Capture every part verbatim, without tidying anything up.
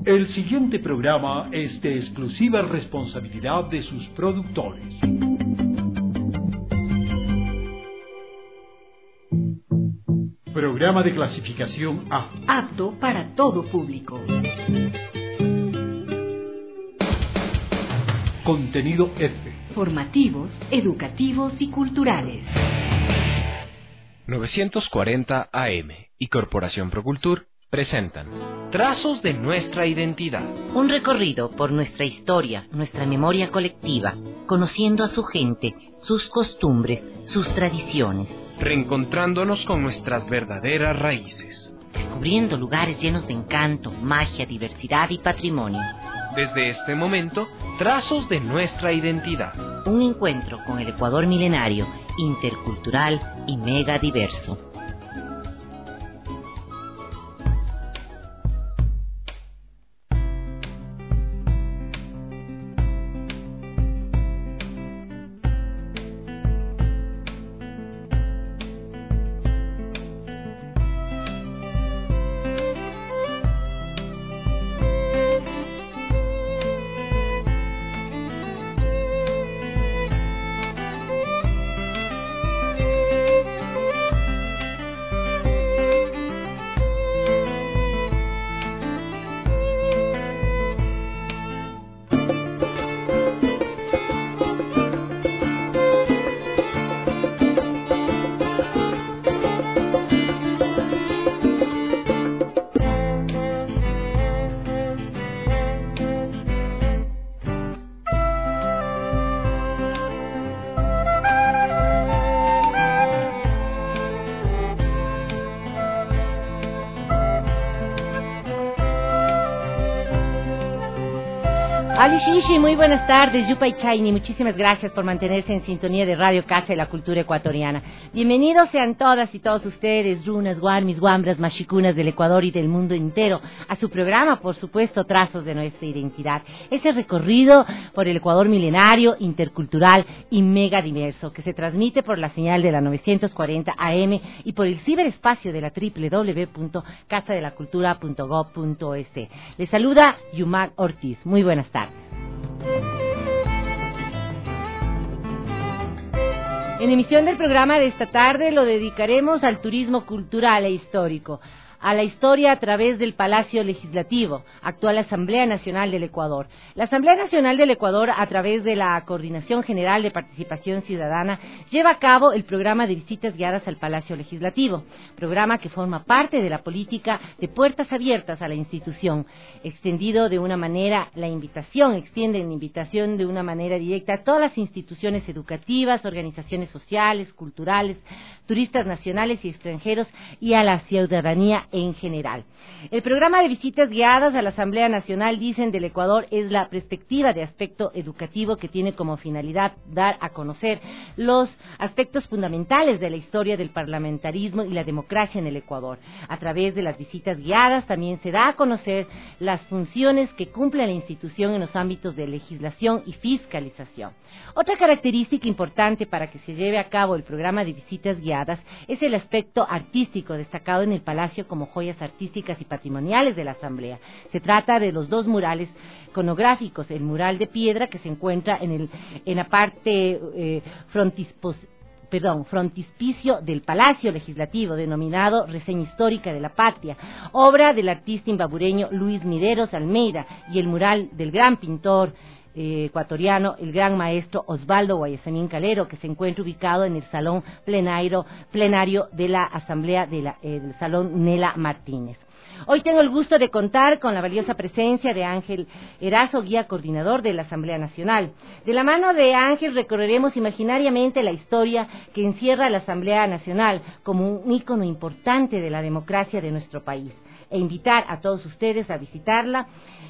El siguiente programa es de exclusiva responsabilidad de sus productores. Programa de clasificación A. Apto para todo público. Contenido F. Formativos, educativos y culturales. novecientos cuarenta A M y Corporación Procultur presentan Trazos de nuestra identidad. Un recorrido por nuestra historia, nuestra memoria colectiva, conociendo a su gente, sus costumbres, sus tradiciones. Reencontrándonos con nuestras verdaderas raíces. Descubriendo lugares llenos de encanto, magia, diversidad y patrimonio. Desde este momento, Trazos de nuestra identidad. Un encuentro con el Ecuador milenario, intercultural y mega diverso. Ali Shishi, muy buenas tardes, Yupay Chaini, muchísimas gracias por mantenerse en sintonía de Radio Casa de la Cultura Ecuatoriana. Bienvenidos sean todas y todos ustedes, runas, guarmis, guambras, machicunas del Ecuador y del mundo entero, a su programa, por supuesto, Trazos de nuestra identidad. Ese recorrido por el Ecuador milenario, intercultural y mega diverso, que se transmite por la señal de la novecientos cuarenta A M y por el ciberespacio de la doble u doble u doble u punto casa de la cultura punto gob punto es. Les saluda Yumac Ortiz, muy buenas tardes. En emisión del programa de esta tarde lo dedicaremos al turismo cultural e histórico, a la historia a través del Palacio Legislativo, actual Asamblea Nacional del Ecuador. La Asamblea Nacional del Ecuador, a través de la Coordinación General de Participación Ciudadana, lleva a cabo el programa de visitas guiadas al Palacio Legislativo, programa que forma parte de la política de puertas abiertas a la institución, extendido de una manera, la invitación, extiende la invitación de una manera directa a todas las instituciones educativas, organizaciones sociales, culturales, turistas nacionales y extranjeros y a la ciudadanía en general. El programa de visitas guiadas a la Asamblea Nacional, dicen, del Ecuador es la perspectiva de aspecto educativo que tiene como finalidad dar a conocer los aspectos fundamentales de la historia del parlamentarismo y la democracia en el Ecuador. A través de las visitas guiadas también se da a conocer las funciones que cumple la institución en los ámbitos de legislación y fiscalización. Otra característica importante para que se lleve a cabo el programa de visitas guiadas es el aspecto artístico destacado en el Palacio como joyas artísticas y patrimoniales de la Asamblea. Se trata de los dos murales iconográficos, el mural de piedra que se encuentra en, el, en la parte eh, frontispos, perdón, frontispicio del Palacio Legislativo, denominado Reseña Histórica de la Patria, obra del artista imbabureño Luis Mideros Almeida, y el mural del gran pintor Eh, ecuatoriano, el gran maestro Osvaldo Guayasamín Calero, que se encuentra ubicado en el salón plenario, plenario de la Asamblea del eh, Salón Nela Martínez. Hoy tengo el gusto de contar con la valiosa presencia de Ángel Erazo, guía coordinador de la Asamblea Nacional. De la mano de Ángel recorreremos imaginariamente la historia que encierra la Asamblea Nacional como un ícono importante de la democracia de nuestro país, e invitar a todos ustedes a visitarla.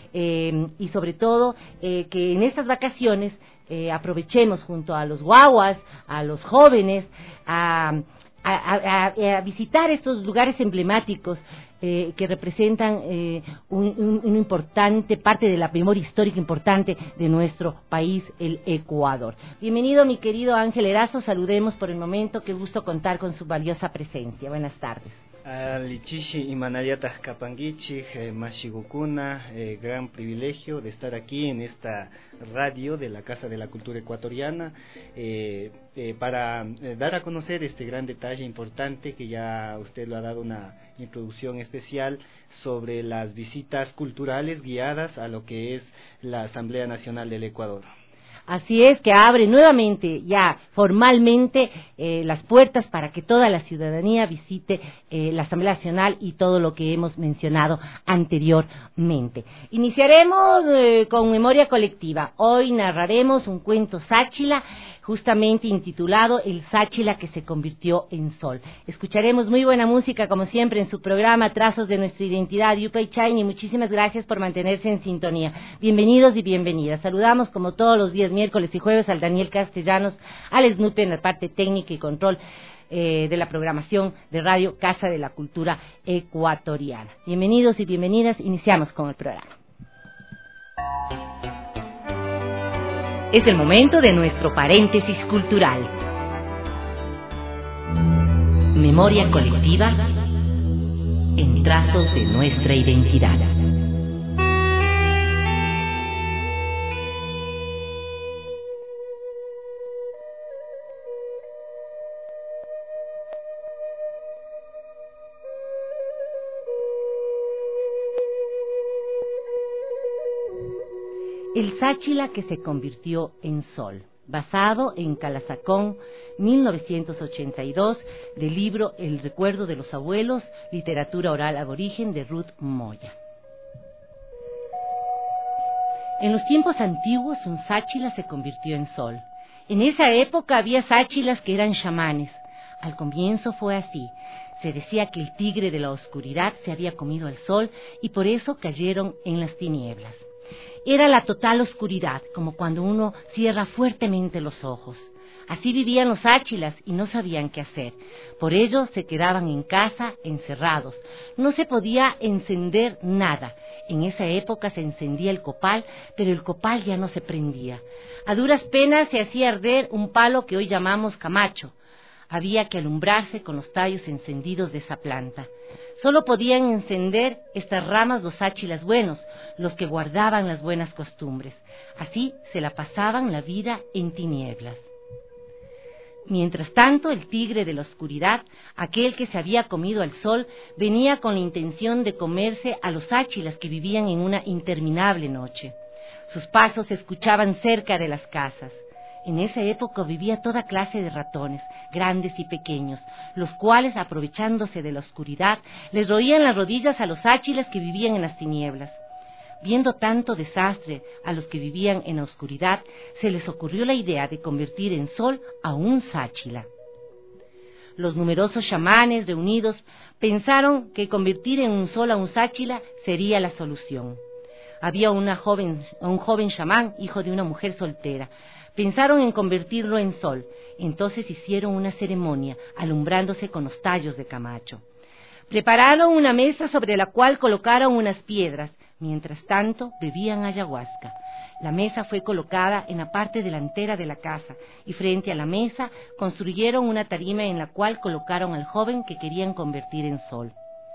Eh, y sobre todo eh, que en estas vacaciones eh, aprovechemos junto a los guaguas, a los jóvenes, a, a, a, a visitar estos lugares emblemáticos eh, que representan eh, un, un, una importante parte de la memoria histórica importante de nuestro país, el Ecuador. Bienvenido, mi querido Ángel Erazo, saludemos por el momento, qué gusto contar con su valiosa presencia. Buenas tardes. Lichishi Imanayata Kapangichi, Mashigukuna, eh, gran privilegio de estar aquí en esta radio de la Casa de la Cultura Ecuatoriana eh, eh, para eh, dar a conocer este gran detalle importante que ya usted lo ha dado una introducción especial sobre las visitas culturales guiadas a lo que es la Asamblea Nacional del Ecuador. Así es, que abre nuevamente ya formalmente eh, las puertas para que toda la ciudadanía visite eh, la Asamblea Nacional y todo lo que hemos mencionado anteriormente. Iniciaremos eh, con memoria colectiva. Hoy narraremos un cuento sáchila, justamente intitulado El sáchila que se convirtió en sol. Escucharemos muy buena música, como siempre, en su programa Trazos de Nuestra Identidad, Yupay Chaini. Muchísimas gracias por mantenerse en sintonía. Bienvenidos y bienvenidas. Saludamos, como todos los días, miércoles y jueves, al Daniel Castellanos, al Snupe en la parte técnica y control eh, de la programación de Radio Casa de la Cultura Ecuatoriana. Bienvenidos y bienvenidas. Iniciamos con el programa. Es el momento de nuestro paréntesis cultural. Memoria colectiva en trazos de nuestra identidad. El sáchila que se convirtió en sol, basado en Calazacón, mil novecientos ochenta y dos, del libro El recuerdo de los abuelos, literatura oral aborigen de Ruth Moya. En los tiempos antiguos, un sáchila se convirtió en sol. En esa época había sáchilas que eran chamanes. Al comienzo fue así. Se decía que el tigre de la oscuridad se había comido al sol y por eso cayeron en las tinieblas. Era la total oscuridad, como cuando uno cierra fuertemente los ojos. Así vivían los sáchilas y no sabían qué hacer. Por ello se quedaban en casa, encerrados. No se podía encender nada. En esa época se encendía el copal, pero el copal ya no se prendía. A duras penas se hacía arder un palo que hoy llamamos camacho. Había que alumbrarse con los tallos encendidos de esa planta. Solo podían encender estas ramas los sáchilas buenos, los que guardaban las buenas costumbres. Así se la pasaban la vida en tinieblas. Mientras tanto, el tigre de la oscuridad, aquel que se había comido al sol, venía con la intención de comerse a los sáchilas que vivían en una interminable noche. Sus pasos se escuchaban cerca de las casas. En esa época vivía toda clase de ratones, grandes y pequeños, los cuales, aprovechándose de la oscuridad, les roían las rodillas a los sáchilas que vivían en las tinieblas. Viendo tanto desastre a los que vivían en la oscuridad, se les ocurrió la idea de convertir en sol a un sáchila. Los numerosos chamanes reunidos pensaron que convertir en un sol a un sáchila sería la solución. Había una joven, un joven chamán, hijo de una mujer soltera. Pensaron en convertirlo en sol, entonces hicieron una ceremonia, alumbrándose con los tallos de camacho. Prepararon una mesa sobre la cual colocaron unas piedras, mientras tanto bebían ayahuasca. La mesa fue colocada en la parte delantera de la casa, y frente a la mesa construyeron una tarima en la cual colocaron al joven que querían convertir en sol.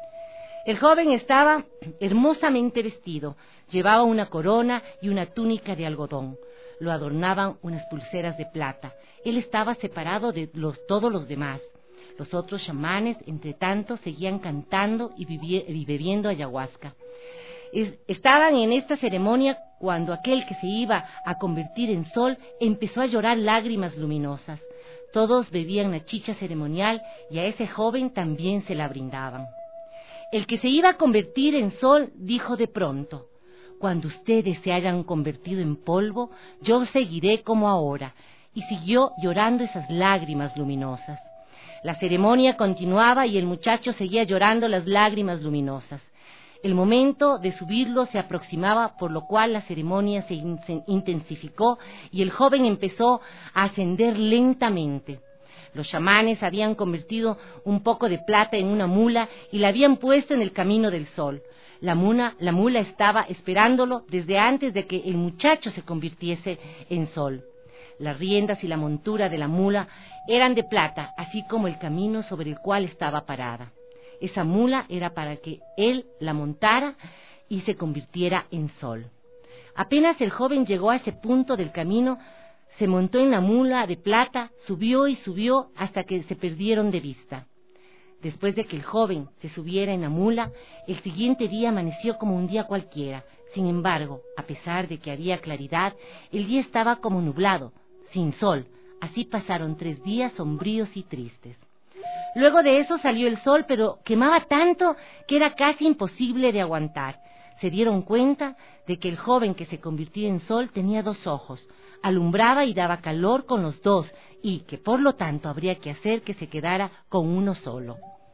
El joven estaba hermosamente vestido, llevaba una corona y una túnica de algodón. Lo adornaban unas pulseras de plata. Él estaba separado de los, todos los demás. Los otros chamanes, entre tanto, seguían cantando y, vivi- y bebiendo ayahuasca. Es, estaban en esta ceremonia cuando aquel que se iba a convertir en sol empezó a llorar lágrimas luminosas. Todos bebían la chicha ceremonial y a ese joven también se la brindaban. El que se iba a convertir en sol dijo de pronto: cuando ustedes se hayan convertido en polvo, yo seguiré como ahora. Y siguió llorando esas lágrimas luminosas. La ceremonia continuaba y el muchacho seguía llorando las lágrimas luminosas. El momento de subirlo se aproximaba, por lo cual la ceremonia se in- se intensificó y el joven empezó a ascender lentamente. Los chamanes habían convertido un poco de plata en una mula y la habían puesto en el camino del sol. La mula, la mula estaba esperándolo desde antes de que el muchacho se convirtiese en sol. Las riendas y la montura de la mula eran de plata, así como el camino sobre el cual estaba parada. Esa mula era para que él la montara y se convirtiera en sol. Apenas el joven llegó a ese punto del camino, se montó en la mula de plata, subió y subió hasta que se perdieron de vista. Después de que el joven se subiera en la mula, el siguiente día amaneció como un día cualquiera. Sin embargo, a pesar de que había claridad, el día estaba como nublado, sin sol. Así pasaron tres días sombríos y tristes. Luego de eso salió el sol, pero quemaba tanto que era casi imposible de aguantar. Se dieron cuenta de que el joven que se convirtió en sol tenía dos ojos, alumbraba y daba calor con los dos, y que por lo tanto habría que hacer que se quedara con uno solo.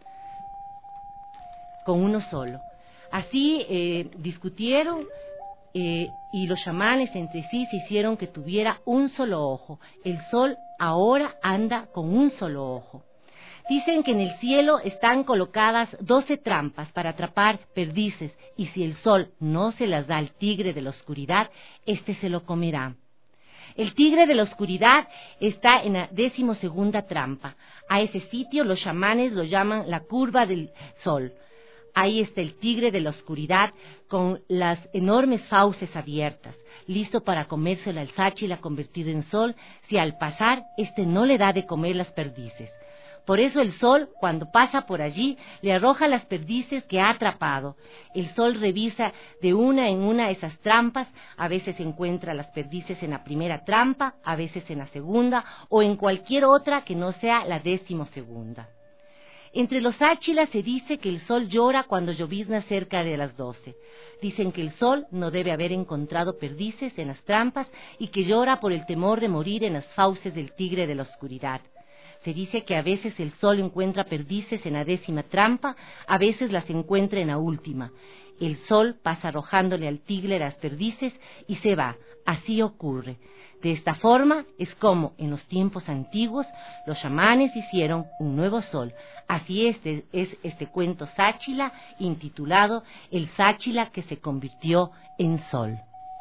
Con uno solo. Así eh, discutieron eh, y los chamanes entre sí se hicieron que tuviera un solo ojo. El sol ahora anda con un solo ojo. Dicen que en el cielo están colocadas doce trampas para atrapar perdices, y si el sol no se las da al tigre de la oscuridad, éste se lo comerá. El tigre de la oscuridad está en la decimosegunda trampa. A ese sitio los chamanes lo llaman la curva del sol. Ahí está el tigre de la oscuridad con las enormes fauces abiertas, listo para comérselo al sáchila convertido en sol, si al pasar éste no le da de comer las perdices. Por eso el sol, cuando pasa por allí, le arroja las perdices que ha atrapado. El sol revisa de una en una esas trampas, a veces encuentra las perdices en la primera trampa, a veces en la segunda, o en cualquier otra que no sea la decimosegunda. Entre los sáchilas se dice que el sol llora cuando llovizna cerca de las doce. Dicen que el sol no debe haber encontrado perdices en las trampas y que llora por el temor de morir en las fauces del tigre de la oscuridad. Se dice que a veces el sol encuentra perdices en la décima trampa, a veces las encuentra en la última. El sol pasa arrojándole al tigre las perdices y se va. Así ocurre. De esta forma es como en los tiempos antiguos los chamanes hicieron un nuevo sol. Así este, es este cuento sáchila intitulado El sáchila que se convirtió en sol.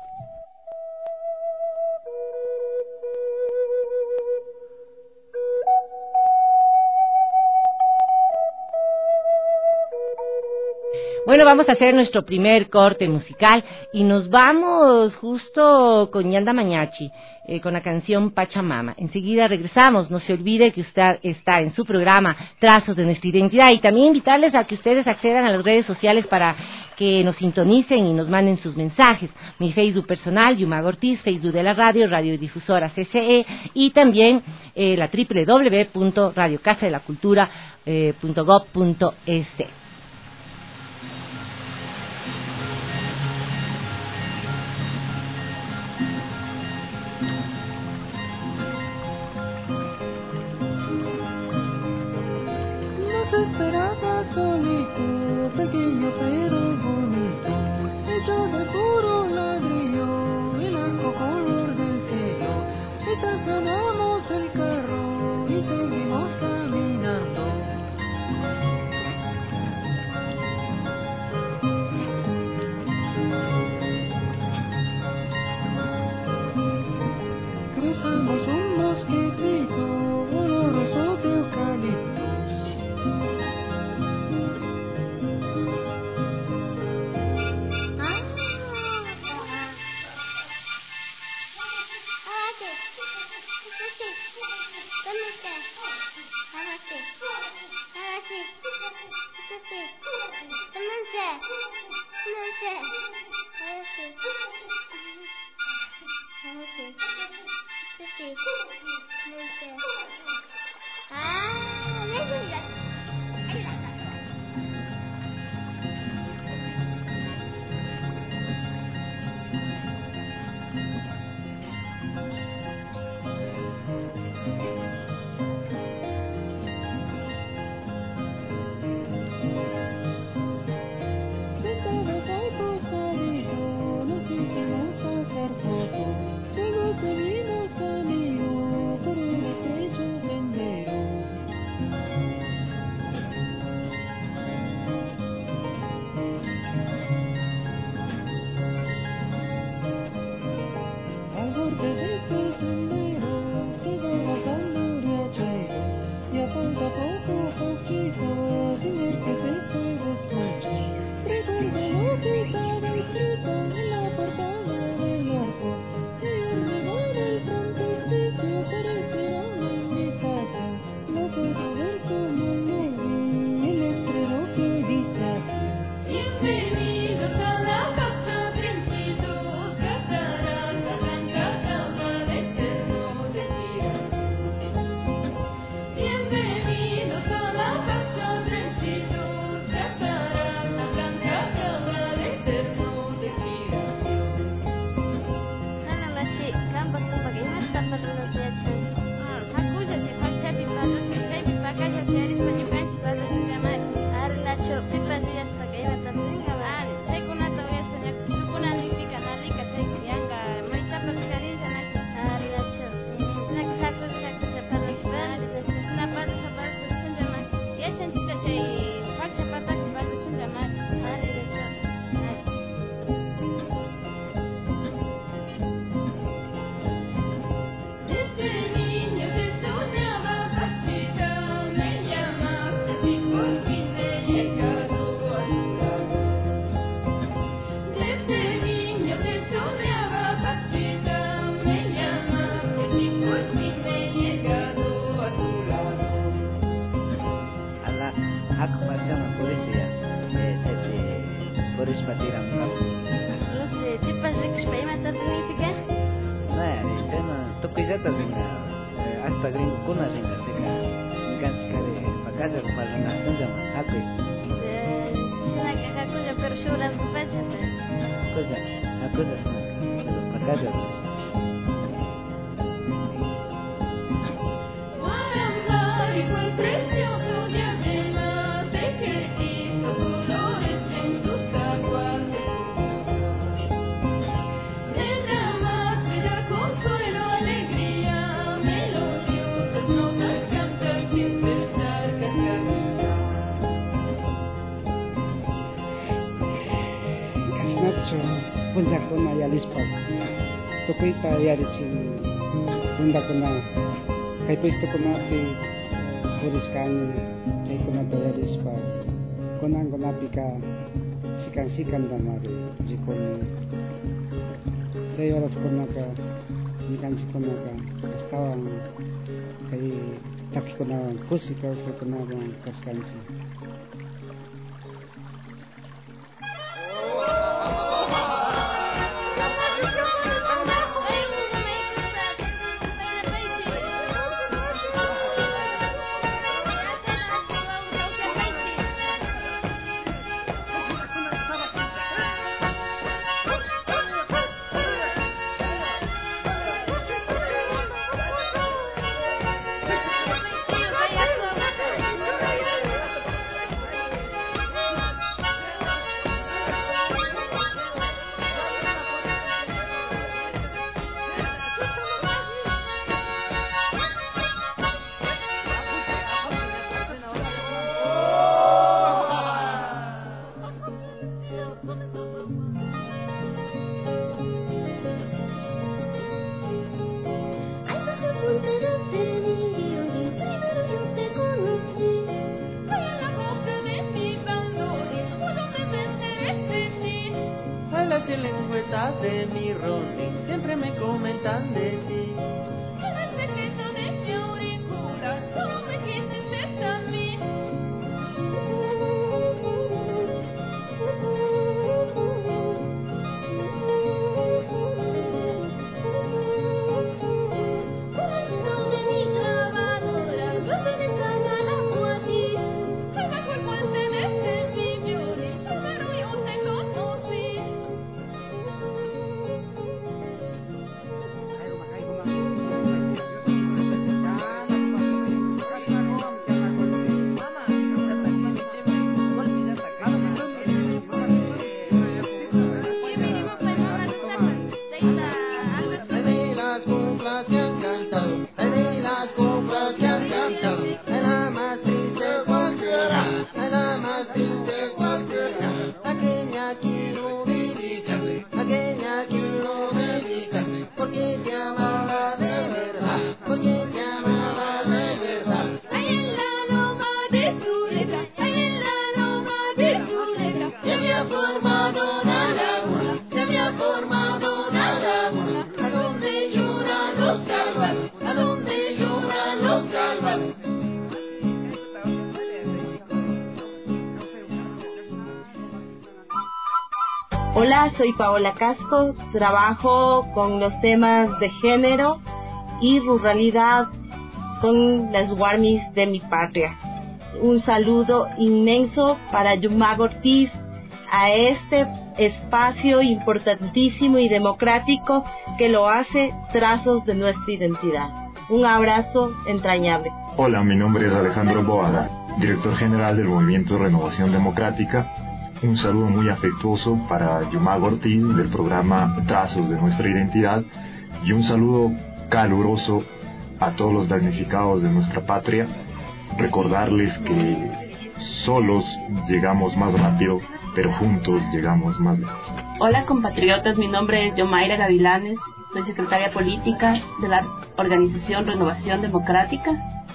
Bueno, vamos a hacer nuestro primer corte musical y nos vamos justo con Yanda Mañachi, eh, con la canción Pachamama. Enseguida regresamos, no se olvide que usted está en su programa Trazos de Nuestra Identidad, y también invitarles a que ustedes accedan a las redes sociales para que nos sintonicen y nos manden sus mensajes. Mi Facebook personal, Yumaga Ortiz, Facebook de la radio, Radiodifusora C C E, y también eh, la doble u doble u doble u punto radio casa de la cultura punto gob punto es. Esperaba solito, pequeño pero bonito, hecho de puro ladrillo, el blanco color del cielo. Estacionamos el carro y seguimos caminando. patiram kapu. No sé, ¿tipas de experimenta significa? No, este no, tokillata ringa, hasta gringo kuna ringa, seca, ganchika de pacalla para una senda más, hace. China que hakuya pero shuran kupachata. Cosa, hakuya sana, pero pacalla. Punja kuna yalispa, tokuita yarisi bunda kuna, kay puesto kuna ti puriskan, say kuna to yalispa, kuna kuna pika sikan sikan damari, jikon, say oras kuna ka, ikan si kuna ka, kastawang kay taki kuna kusika sa kuna bang kaskansi. De mi rolling siempre me comentan de ti. Es el secreto de mi auricular, solo me quieres cerca a mí. Puesto de mi grabadora, yo te descargo a ti. El mejor puente desde mi violín, pero yo te conocí. Hola, soy Paola Casco, trabajo con los temas de género y ruralidad con las Warmis de mi patria. Un saludo inmenso para Yumago Ortiz, a este espacio importantísimo y democrático que lo hace Trazos de Nuestra Identidad. Un abrazo entrañable. Hola, mi nombre es Alejandro Boada, director general del Movimiento Renovación Democrática. Un saludo muy afectuoso para Yumago Ortiz del programa Trazos de Nuestra Identidad y un saludo caluroso a todos los damnificados de nuestra patria. Recordarles que solos llegamos más rápido, pero juntos llegamos más lejos. Hola compatriotas, mi nombre es Yomaira Gavilanes, soy secretaria política de la organización Renovación Democrática.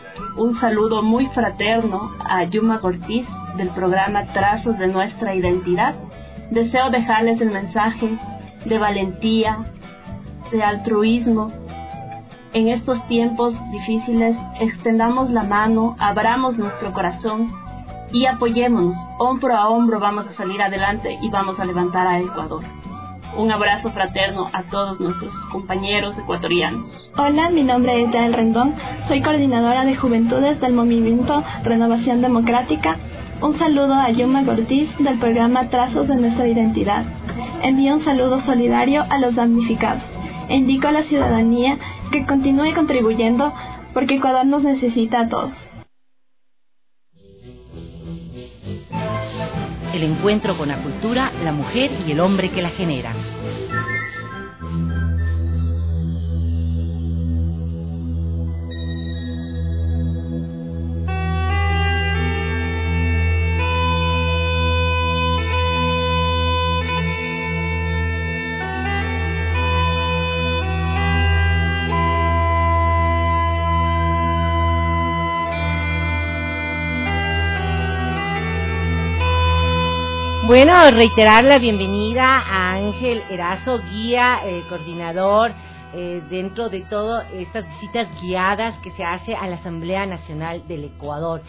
Un saludo muy fraterno a Yumago Ortiz del programa Trazos de Nuestra Identidad. Deseo dejarles el mensaje de valentía, de altruismo. En estos tiempos difíciles, extendamos la mano, abramos nuestro corazón y apoyémonos, hombro a hombro vamos a salir adelante y vamos a levantar a Ecuador. Un abrazo fraterno a todos nuestros compañeros ecuatorianos. Hola, mi nombre es Yael Rendón, soy coordinadora de Juventudes del Movimiento Renovación Democrática. Un saludo a Yuma Ortiz del programa Trazos de Nuestra Identidad. Envío un saludo solidario a los damnificados e indico a la ciudadanía que continúe contribuyendo porque Ecuador nos necesita a todos. El encuentro con la cultura, la mujer y el hombre que la genera. Bueno, reiterar la bienvenida a Ángel Erazo, guía, eh, coordinador, eh, dentro de todas estas visitas guiadas que se hace a la Asamblea Nacional del Ecuador.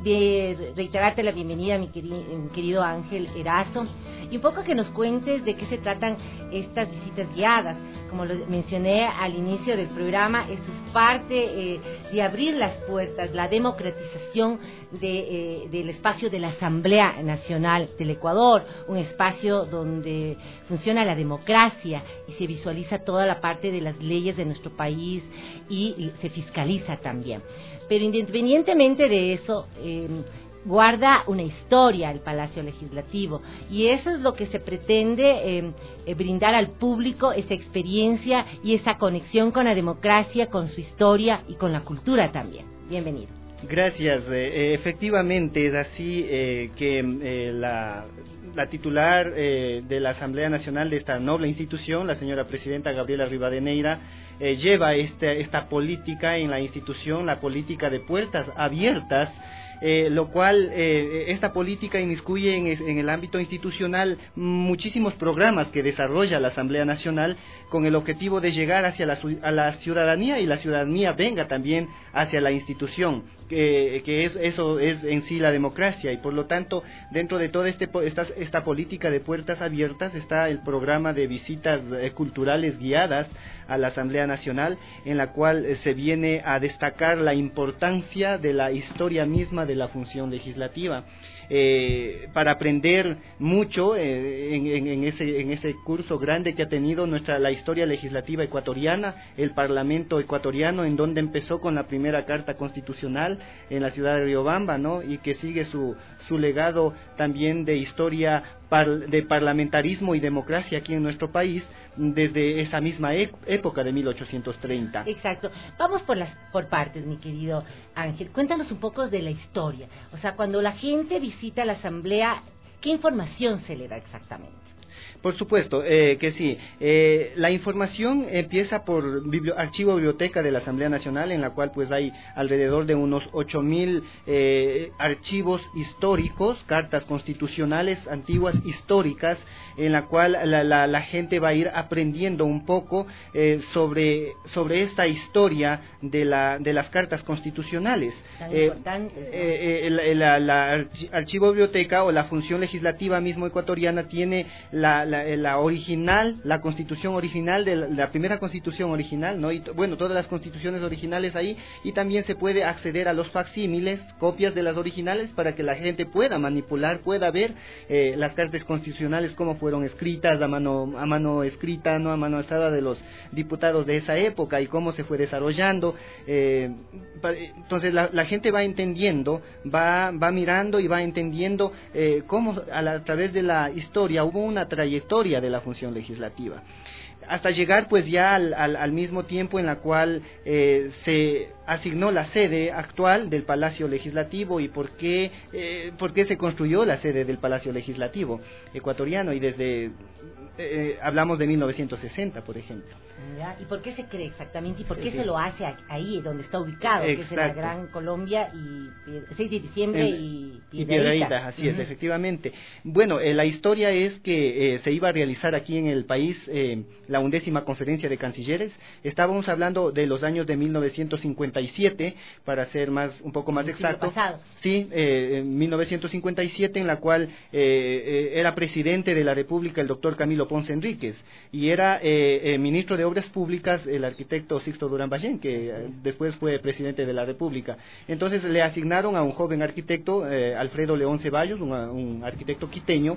De reiterarte la bienvenida, mi querido, mi querido Ángel Erazo, y un poco que nos cuentes de qué se tratan estas visitas guiadas. Como lo mencioné al inicio del programa, eso es parte eh, de abrir las puertas, la democratización de, eh, del espacio de la Asamblea Nacional del Ecuador, un espacio donde funciona la democracia y se visualiza toda la parte de las leyes de nuestro país y, y se fiscaliza también. Pero independientemente de eso, eh, guarda una historia el Palacio Legislativo, y eso es lo que se pretende eh, eh, brindar al público, esa experiencia y esa conexión con la democracia, con su historia y con la cultura también. Bienvenido. Gracias. Eh, efectivamente es así eh, que eh, la, la titular eh, de la Asamblea Nacional de esta noble institución, la señora presidenta Gabriela Rivadeneira, eh, lleva este, esta política en la institución, la política de puertas abiertas, Eh, lo cual eh, esta política inmiscuye en, en el ámbito institucional muchísimos programas que desarrolla la Asamblea Nacional con el objetivo de llegar hacia la, a la ciudadanía y la ciudadanía venga también hacia la institución, que, que es, eso es en sí la democracia, y por lo tanto dentro de toda este, esta, esta política de puertas abiertas está el programa de visitas eh, culturales guiadas a la Asamblea Nacional, en la cual eh, se viene a destacar la importancia de la historia misma de de la función legislativa, eh, para aprender mucho eh, en, en, en, ese, en ese curso grande que ha tenido nuestra la historia legislativa ecuatoriana, el Parlamento ecuatoriano, en donde empezó con la primera Carta Constitucional en la ciudad de Riobamba, ¿no? Y que sigue su, su legado también de historia par, de parlamentarismo y democracia aquí en nuestro país desde esa misma e época de mil ochocientos treinta. Exacto. Vamos por las por partes, mi querido Ángel. Cuéntanos un poco de la historia. O sea, cuando la gente visita la asamblea, ¿qué información se le da exactamente? Por supuesto, eh, que sí. Eh, la información empieza por biblio, archivo biblioteca de la Asamblea Nacional, en la cual pues hay alrededor de unos ocho mil eh, archivos históricos, cartas constitucionales antiguas históricas, en la cual la, la, la gente va a ir aprendiendo un poco eh, sobre sobre esta historia de la de las cartas constitucionales. Eh, eh, eh, la, la, la archivo biblioteca o la función legislativa mismo ecuatoriana tiene la La, la original, la constitución original, de la, la primera constitución original, ¿no? Y bueno, todas las constituciones originales ahí, y también se puede acceder a los facsímiles, copias de las originales, para que la gente pueda manipular, pueda ver eh, las cartas constitucionales, cómo fueron escritas, a mano, a mano escrita, ¿no? A mano alzada de los diputados de esa época, y cómo se fue desarrollando. Eh, entonces la, la gente va entendiendo, va, va mirando y va entendiendo eh, cómo a, la, a través de la historia hubo una trayectoria de la función legislativa, hasta llegar pues ya al, al, al mismo tiempo en la cual eh, se asignó la sede actual del Palacio Legislativo, y por qué, eh, por qué se construyó la sede del Palacio Legislativo ecuatoriano, y desde eh, hablamos de mil novecientos sesenta, por ejemplo. ¿Ya? ¿Y por qué se cree exactamente? ¿Y por qué Sí. se lo hace ahí, donde está ubicado, que es en la Exacto. Gran Colombia y seis de diciembre En- y Y Piedrahíta? Piedrahíta, así es, Ujú. efectivamente. Bueno, eh, la historia es que eh, se iba a realizar aquí en el país eh, la undécima conferencia de cancilleres. Estábamos hablando de los años de mil novecientos cincuenta y siete, para ser más un poco más El siglo exacto. pasado. Sí, eh, en mil novecientos cincuenta y siete, en la cual eh, eh, era presidente de la República el doctor Camilo Ponce Enríquez, y era eh, eh, ministro de Obras Públicas el arquitecto Sixto Durán Ballén, que eh, después fue presidente de la República. Entonces le asignaron a un joven arquitecto, eh, Alfredo León Ceballos, un, un arquitecto quiteño,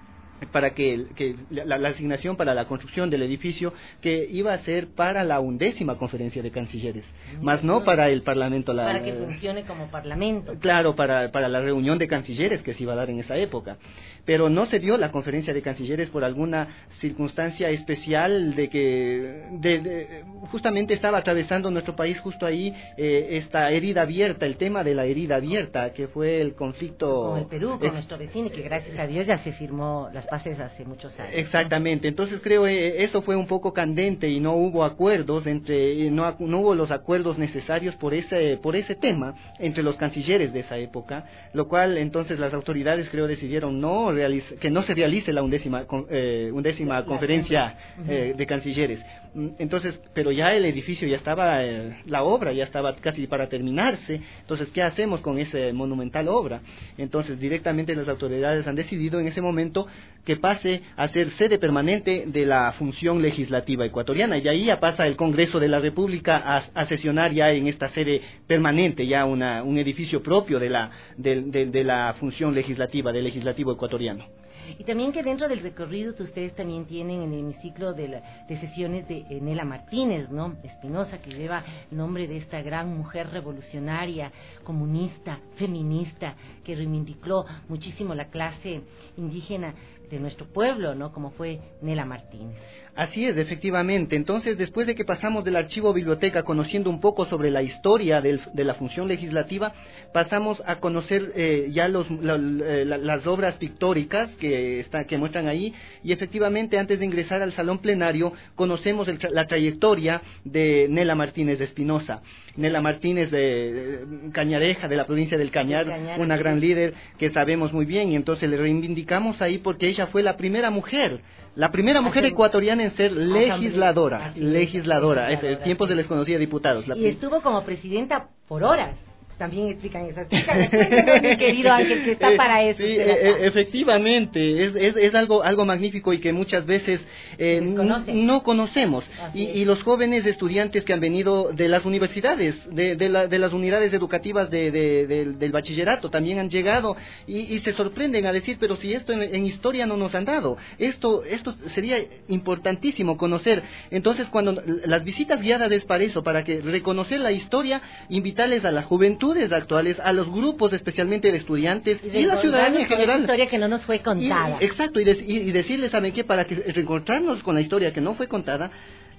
para que, que la, la asignación para la construcción del edificio que iba a ser para la undécima conferencia de cancilleres, mm, más no para el Parlamento. La, para que funcione como parlamento. Claro, para, para la reunión de cancilleres que se iba a dar en esa época. Pero no se dio la conferencia de cancilleres por alguna circunstancia especial de que de, de, justamente estaba atravesando nuestro país justo ahí eh, esta herida abierta, el tema de la herida abierta, que fue el conflicto... Con el Perú, con eh, nuestro vecino, y que gracias a Dios ya se firmó las paces hace muchos años. Exactamente, entonces creo eh, eso fue un poco candente y no hubo acuerdos entre eh, no, no hubo los acuerdos necesarios por ese por ese tema entre los cancilleres de esa época, lo cual entonces las autoridades creo decidieron no realiz- que no se realice la undécima con- eh, undécima conferencia eh, de cancilleres. Entonces, pero ya el edificio ya estaba, eh, la obra ya estaba casi para terminarse. Entonces, ¿qué hacemos con esa monumental obra? Entonces, directamente las autoridades han decidido en ese momento que pase a ser sede permanente de la función legislativa ecuatoriana, y de ahí ya pasa el Congreso de la República a, a sesionar ya en esta sede permanente, ya una, un edificio propio de la, de, de, de la función legislativa, del legislativo ecuatoriano. Y también que dentro del recorrido que ustedes también tienen en el hemiciclo de, la, de sesiones de Nela Martínez, ¿no? Espinosa, que lleva el nombre de esta gran mujer revolucionaria, comunista, feminista, que reivindicó muchísimo la clase indígena de nuestro pueblo, ¿no? Como fue Nela Martínez. Así es, efectivamente. Entonces, después de que pasamos del archivo biblioteca conociendo un poco sobre la historia del, de la función legislativa, pasamos a conocer eh, ya los, la, la, las obras pictóricas que, está, que muestran ahí, y efectivamente antes de ingresar al salón plenario conocemos el, la trayectoria de Nela Martínez de Espinosa. Nela Martínez de, de Cañareja, de la provincia del Cañar, Cañar, una gran líder que sabemos muy bien, y entonces le reivindicamos ahí porque ella fue la primera mujer La primera mujer Así, ecuatoriana en ser legisladora, Así, legisladora, es, en tiempos se les conocía diputados. La y estuvo como presidenta por horas. También explican esas cosas, mi querido Ángel, que está para eso. Sí, eh, efectivamente, es, es, es algo algo magnífico y que muchas veces eh, no conocemos. Y, y los jóvenes estudiantes que han venido de las universidades, de, de, la, de las unidades educativas de, de, de, del bachillerato, también han llegado y, y se sorprenden a decir, pero si esto en, en historia no nos han dado, esto, esto sería importantísimo conocer. Entonces, cuando las visitas guiadas es para eso, para que reconocer la historia, invitarles a la juventud actuales, a los grupos especialmente de estudiantes y, y la ciudadanía en general. Historia que no nos fue contada. Y, exacto, y, de, y, y decirles, ¿saben qué? Para que reencontrarnos con la historia que no fue contada,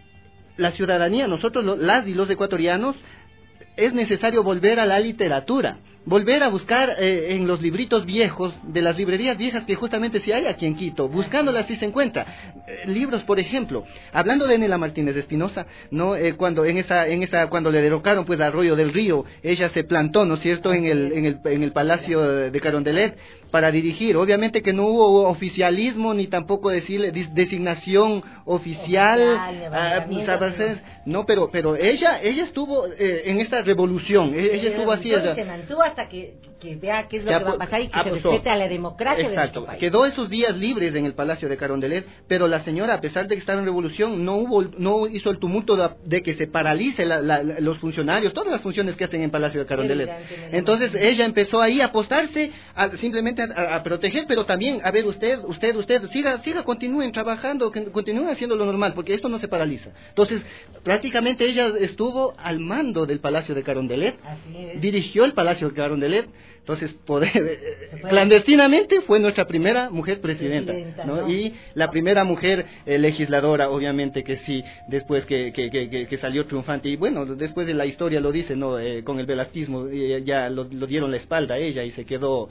la ciudadanía, nosotros los, las y los ecuatorianos, es necesario volver a la literatura, volver a buscar eh, en los libritos viejos, de las librerías viejas que justamente si hay aquí en Quito, buscándolas sí se encuentra. Eh, libros, por ejemplo, hablando de Nela Martínez de Espinosa, no, eh, cuando en esa, en esa, cuando le derrocaron pues Arroyo del Río, ella se plantó, ¿no es cierto?, en el, en el, en el Palacio de Carondelet para dirigir. Obviamente que no hubo oficialismo ni tampoco decirle designación oficial, oficial uh, no, pero, pero ella, ella estuvo eh, en esta revolución, ella, ella estuvo así. Se mantuvo hasta que, que vea qué es lo que va a pasar y que apostó. Se respete a la democracia. Exacto. De país. Quedó esos días libres en el Palacio de Carondelet, pero la señora, a pesar de que estaba en revolución, no hubo, no hizo el tumulto de, de que se paralice la, la, los funcionarios, todas las funciones que hacen en Palacio de Carondelet. Entonces ella empezó ahí a apostarse, a, simplemente a, a proteger, pero también, a ver, usted, usted, usted, siga, siga, continúen trabajando, que continúen haciendo lo normal, porque esto no se paraliza. Entonces, prácticamente ella estuvo al mando del Palacio de Carondelet, dirigió el Palacio de Carondelet. Entonces, poder, clandestinamente fue nuestra primera mujer presidenta, presidenta ¿no? ¿no? Y la primera mujer eh, legisladora, obviamente que sí, después que, que, que, que salió triunfante. Y bueno, después de la historia lo dice, ¿no? Eh, con el velasquismo, eh, ya lo, lo dieron la espalda a ella y se quedó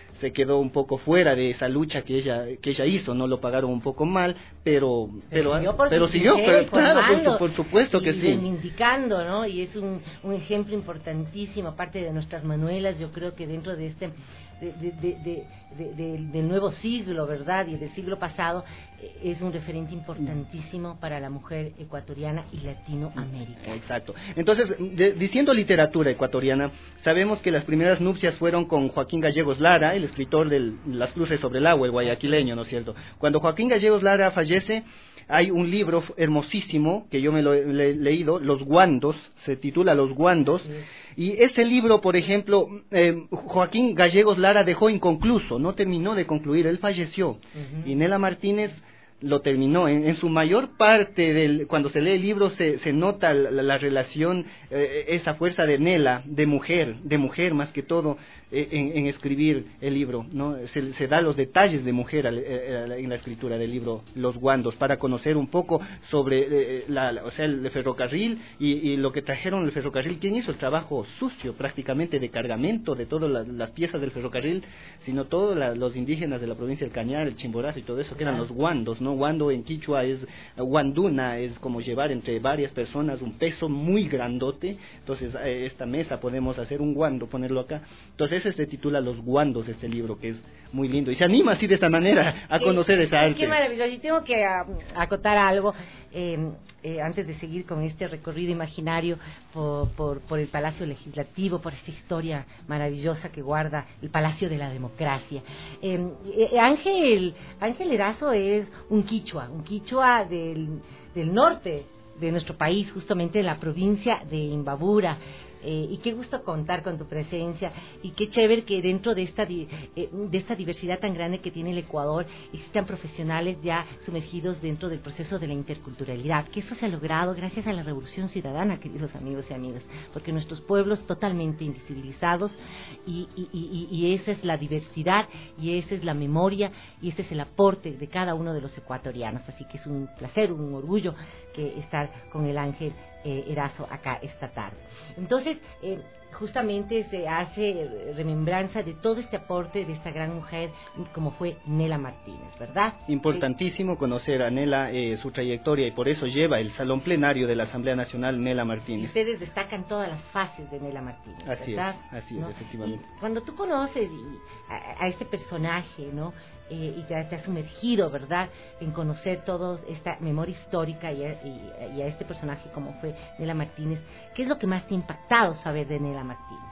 se quedó un poco fuera de esa lucha que ella que ella hizo, no lo pagaron un poco mal, pero pero pero siguió, pero siguió pero, claro, por, por supuesto que y sí. Reivindicando, ¿no? Y es un, un ejemplo importantísimo, aparte de nuestras manuelas, yo creo que dentro de este de, de, de, de, de, de, del nuevo siglo, ¿verdad? Y del siglo pasado, eh, es un referente importantísimo para la mujer ecuatoriana y latinoamericana. Exacto. Entonces, de, diciendo literatura ecuatoriana, sabemos que las primeras nupcias fueron con Joaquín Gallegos Lara, el escritor de Las cruces sobre el agua, el guayaquileño, ¿no es cierto? Cuando Joaquín Gallegos Lara fallece, hay un libro hermosísimo que yo me lo he le, leído, Los Guandos, se titula Los Guandos, sí. Y ese libro, por ejemplo, eh, Joaquín Gallegos Lara dejó inconcluso, no terminó de concluir, él falleció, uh-huh. Y Nela Martínez lo terminó. En, en su mayor parte, del, cuando se lee el libro, se, se nota la, la relación, eh, esa fuerza de Nela, de mujer, de mujer más que todo, eh, en, en escribir el libro, ¿no? Se, se da los detalles de mujer al, eh, en la escritura del libro Los Guandos, para conocer un poco sobre eh, la, la, o sea, el ferrocarril y, y lo que trajeron el ferrocarril, quién hizo el trabajo sucio prácticamente de cargamento de todas las, las piezas del ferrocarril, sino todos la, los indígenas de la provincia del Cañar, el Chimborazo y todo eso, que eran los guandos, ¿no? Guando en quichua es guanduna, es como llevar entre varias personas un peso muy grandote. Entonces eh, esta mesa podemos hacer un guando, ponerlo acá. Entonces ese se titula Los Guandos, este libro, que es muy lindo y se anima así de esta manera a conocer esa arte. Qué maravilloso. Y tengo que uh, acotar algo eh, eh, antes de seguir con este recorrido imaginario por, por, por el Palacio Legislativo, por esta historia maravillosa que guarda el Palacio de la Democracia. Eh, eh, Ángel Ángel Erazo es un quichua, un quichua del, del norte de nuestro país, justamente en la provincia de Imbabura. Eh, y qué gusto contar con tu presencia y qué chévere que dentro de esta di, eh, de esta diversidad tan grande que tiene el Ecuador existan profesionales ya sumergidos dentro del proceso de la interculturalidad, que eso se ha logrado gracias a la Revolución Ciudadana, queridos amigos y amigas, porque nuestros pueblos totalmente invisibilizados y, y, y, y esa es la diversidad y esa es la memoria y ese es el aporte de cada uno de los ecuatorianos, así que es un placer, un orgullo que estar con el Ángel Eh, Erazo acá esta tarde. Entonces, eh, justamente se hace remembranza de todo este aporte de esta gran mujer como fue Nela Martínez, ¿verdad? Importantísimo eh, conocer a Nela, eh, su trayectoria, y por eso lleva el salón plenario de la Asamblea Nacional Nela Martínez. Ustedes destacan todas las fases de Nela Martínez, así ¿verdad? es, así ¿no? es, efectivamente. Y cuando tú conoces a, a este personaje, ¿no? Eh, y te, te has sumergido, ¿verdad?, en conocer toda esta memoria histórica y a, y, y a este personaje como fue Nela Martínez. ¿Qué es lo que más te ha impactado saber de Nela Martínez?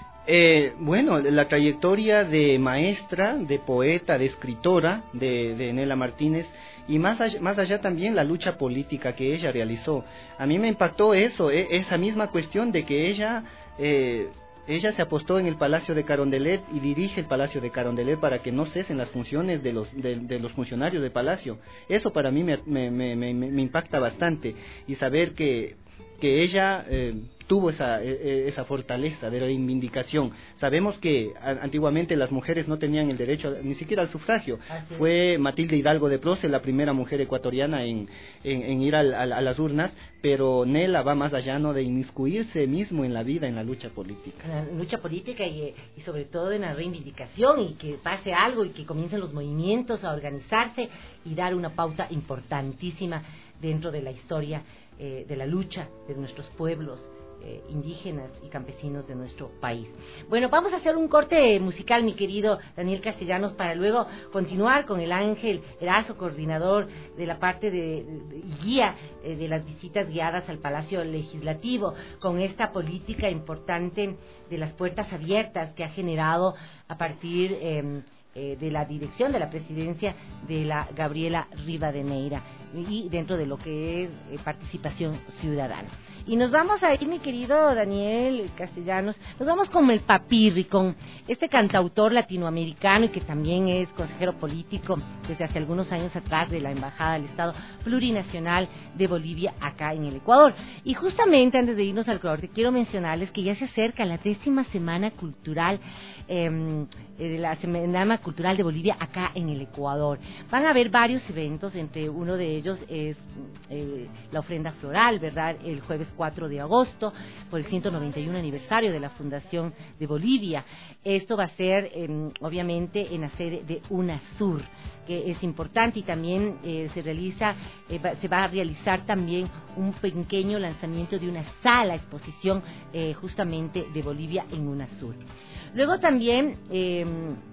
Eh, bueno, la trayectoria de maestra, de poeta, de escritora de, de Nela Martínez, y más allá, más allá también la lucha política que ella realizó. A mí me impactó eso, eh, esa misma cuestión de que ella... Eh, Ella se apostó en el Palacio de Carondelet y dirige el Palacio de Carondelet para que no cesen las funciones de los de, de los funcionarios del Palacio. Eso para mí me, me, me, me, me impacta bastante, y saber que, que ella eh, tuvo esa, esa fortaleza de reivindicación. Sabemos que a, antiguamente las mujeres no tenían el derecho a, ni siquiera al sufragio. Así Fue Matilde Hidalgo de Proce la primera mujer ecuatoriana en, en, en ir al, a, a las urnas, pero Nela va más allá, ¿no?, de inmiscuirse mismo en la vida, en la lucha política. En la lucha política y, y sobre todo en la reivindicación, y que pase algo y que comiencen los movimientos a organizarse y dar una pauta importantísima dentro de la historia eh, de la lucha de nuestros pueblos Eh, indígenas y campesinos de nuestro país. Bueno, vamos a hacer un corte musical, mi querido Daniel Castellanos, para luego continuar con el Ángel Erazo, coordinador de la parte de, de, de guía eh, de las visitas guiadas al Palacio Legislativo, con esta política importante de las puertas abiertas que ha generado a partir eh, eh, de la dirección de la presidencia de la Gabriela Rivadeneira y dentro de lo que es eh, participación ciudadana. Y nos vamos a ir, mi querido Daniel Castellanos, nos vamos con el Papirri, con este cantautor latinoamericano y que también es consejero político desde hace algunos años atrás de la Embajada del Estado Plurinacional de Bolivia acá en el Ecuador. Y justamente antes de irnos al Ecuador, te quiero mencionarles que ya se acerca la décima Semana Cultural, eh, eh, la Semana Cultural de Bolivia acá en el Ecuador. Van a haber varios eventos, entre uno de ellos es eh, la ofrenda floral, ¿verdad? El jueves cuatro de agosto, por el ciento noventa y uno aniversario de la Fundación de Bolivia. Esto va a ser, eh, obviamente, en la sede de UNASUR, que es importante, y también eh, se realiza, eh, va, se va a realizar también un pequeño lanzamiento de una sala exposición eh, justamente de Bolivia en UNASUR. Luego también eh,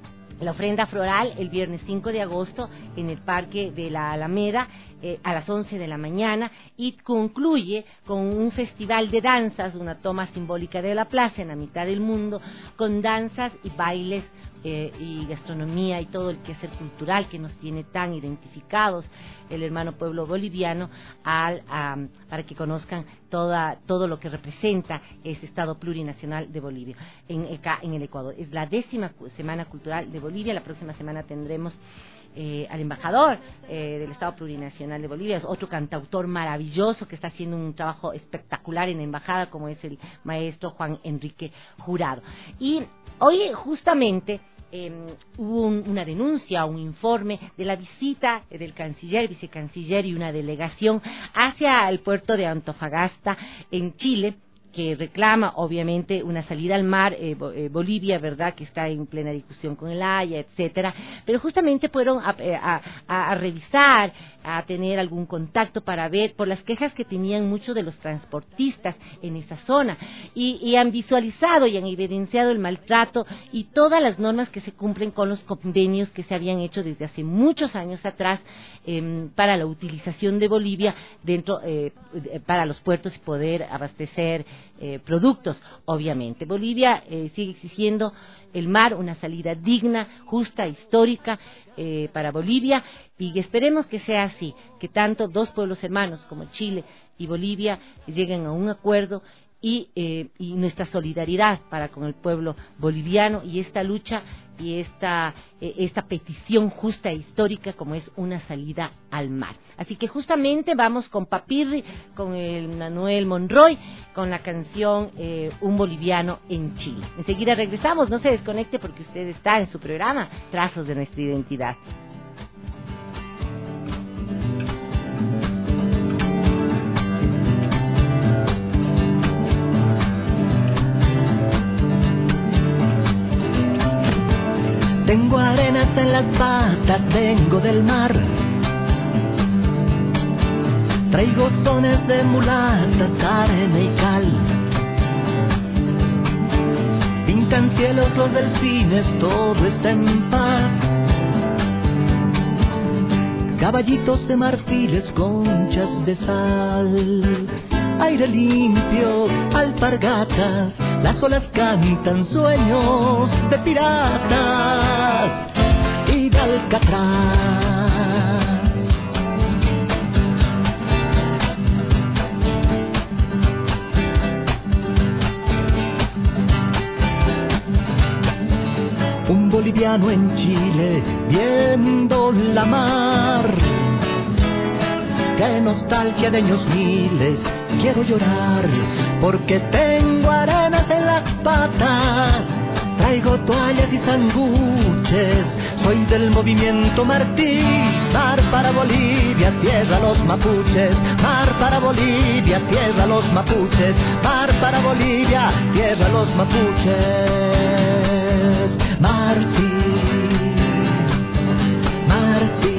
la ofrenda floral el viernes cinco de agosto en el Parque de la Alameda eh, a las once de la mañana, y concluye con un festival de danzas, una toma simbólica de la plaza en la mitad del mundo, con danzas y bailes eh, y gastronomía y todo el quehacer cultural que nos tiene tan identificados el hermano pueblo boliviano, al, a, para que conozcan toda, todo lo que representa este Estado plurinacional de Bolivia en, acá en el Ecuador. Es la décima Semana Cultural de Bolivia. La próxima semana tendremos eh, al embajador eh, del Estado plurinacional de Bolivia, es otro cantautor maravilloso que está haciendo un trabajo espectacular en la embajada, como es el maestro Juan Enrique Jurado. Y hoy justamente Eh, hubo un, una denuncia, un informe de la visita del canciller, vicecanciller y una delegación hacia el puerto de Antofagasta en Chile, que reclama obviamente una salida al mar, eh, eh, Bolivia, ¿verdad?, que está en plena discusión con el Haya, etcétera, pero justamente fueron a, a, a, a revisar, a tener algún contacto para ver por las quejas que tenían muchos de los transportistas en esa zona, y, y han visualizado y han evidenciado el maltrato y todas las normas que se cumplen con los convenios que se habían hecho desde hace muchos años atrás eh, para la utilización de Bolivia dentro eh, para los puertos y poder abastecer Eh, productos. Obviamente Bolivia eh, sigue exigiendo el mar, una salida digna, justa, histórica eh, para Bolivia, y esperemos que sea así, que tanto dos pueblos hermanos como Chile y Bolivia lleguen a un acuerdo, y, eh, y nuestra solidaridad para con el pueblo boliviano y esta lucha y esta, eh, esta petición justa e histórica como es una salida al mar. Así que justamente vamos con Papirri, con el Manuel Monroy, con la canción eh, Un Boliviano en Chile. Enseguida regresamos, no se desconecte porque usted está en su programa Trazos de Nuestra Identidad. Tengo arenas en las patas, vengo del mar. Traigo sones de mulatas, arena y cal. Pintan cielos los delfines, todo está en paz. Caballitos de marfiles, conchas de sal. Aire limpio, alpargatas, las olas cantan sueños de piratas y de Alcatraz. Un boliviano en Chile, viendo la mar. Qué nostalgia de años miles, quiero llorar, porque tengo arenas en las patas, traigo toallas y sanguches, soy del movimiento Martí. Mar para Bolivia, tierra los mapuches, mar para Bolivia, tierra los mapuches, mar para Bolivia, tierra los mapuches. Martí, Martí.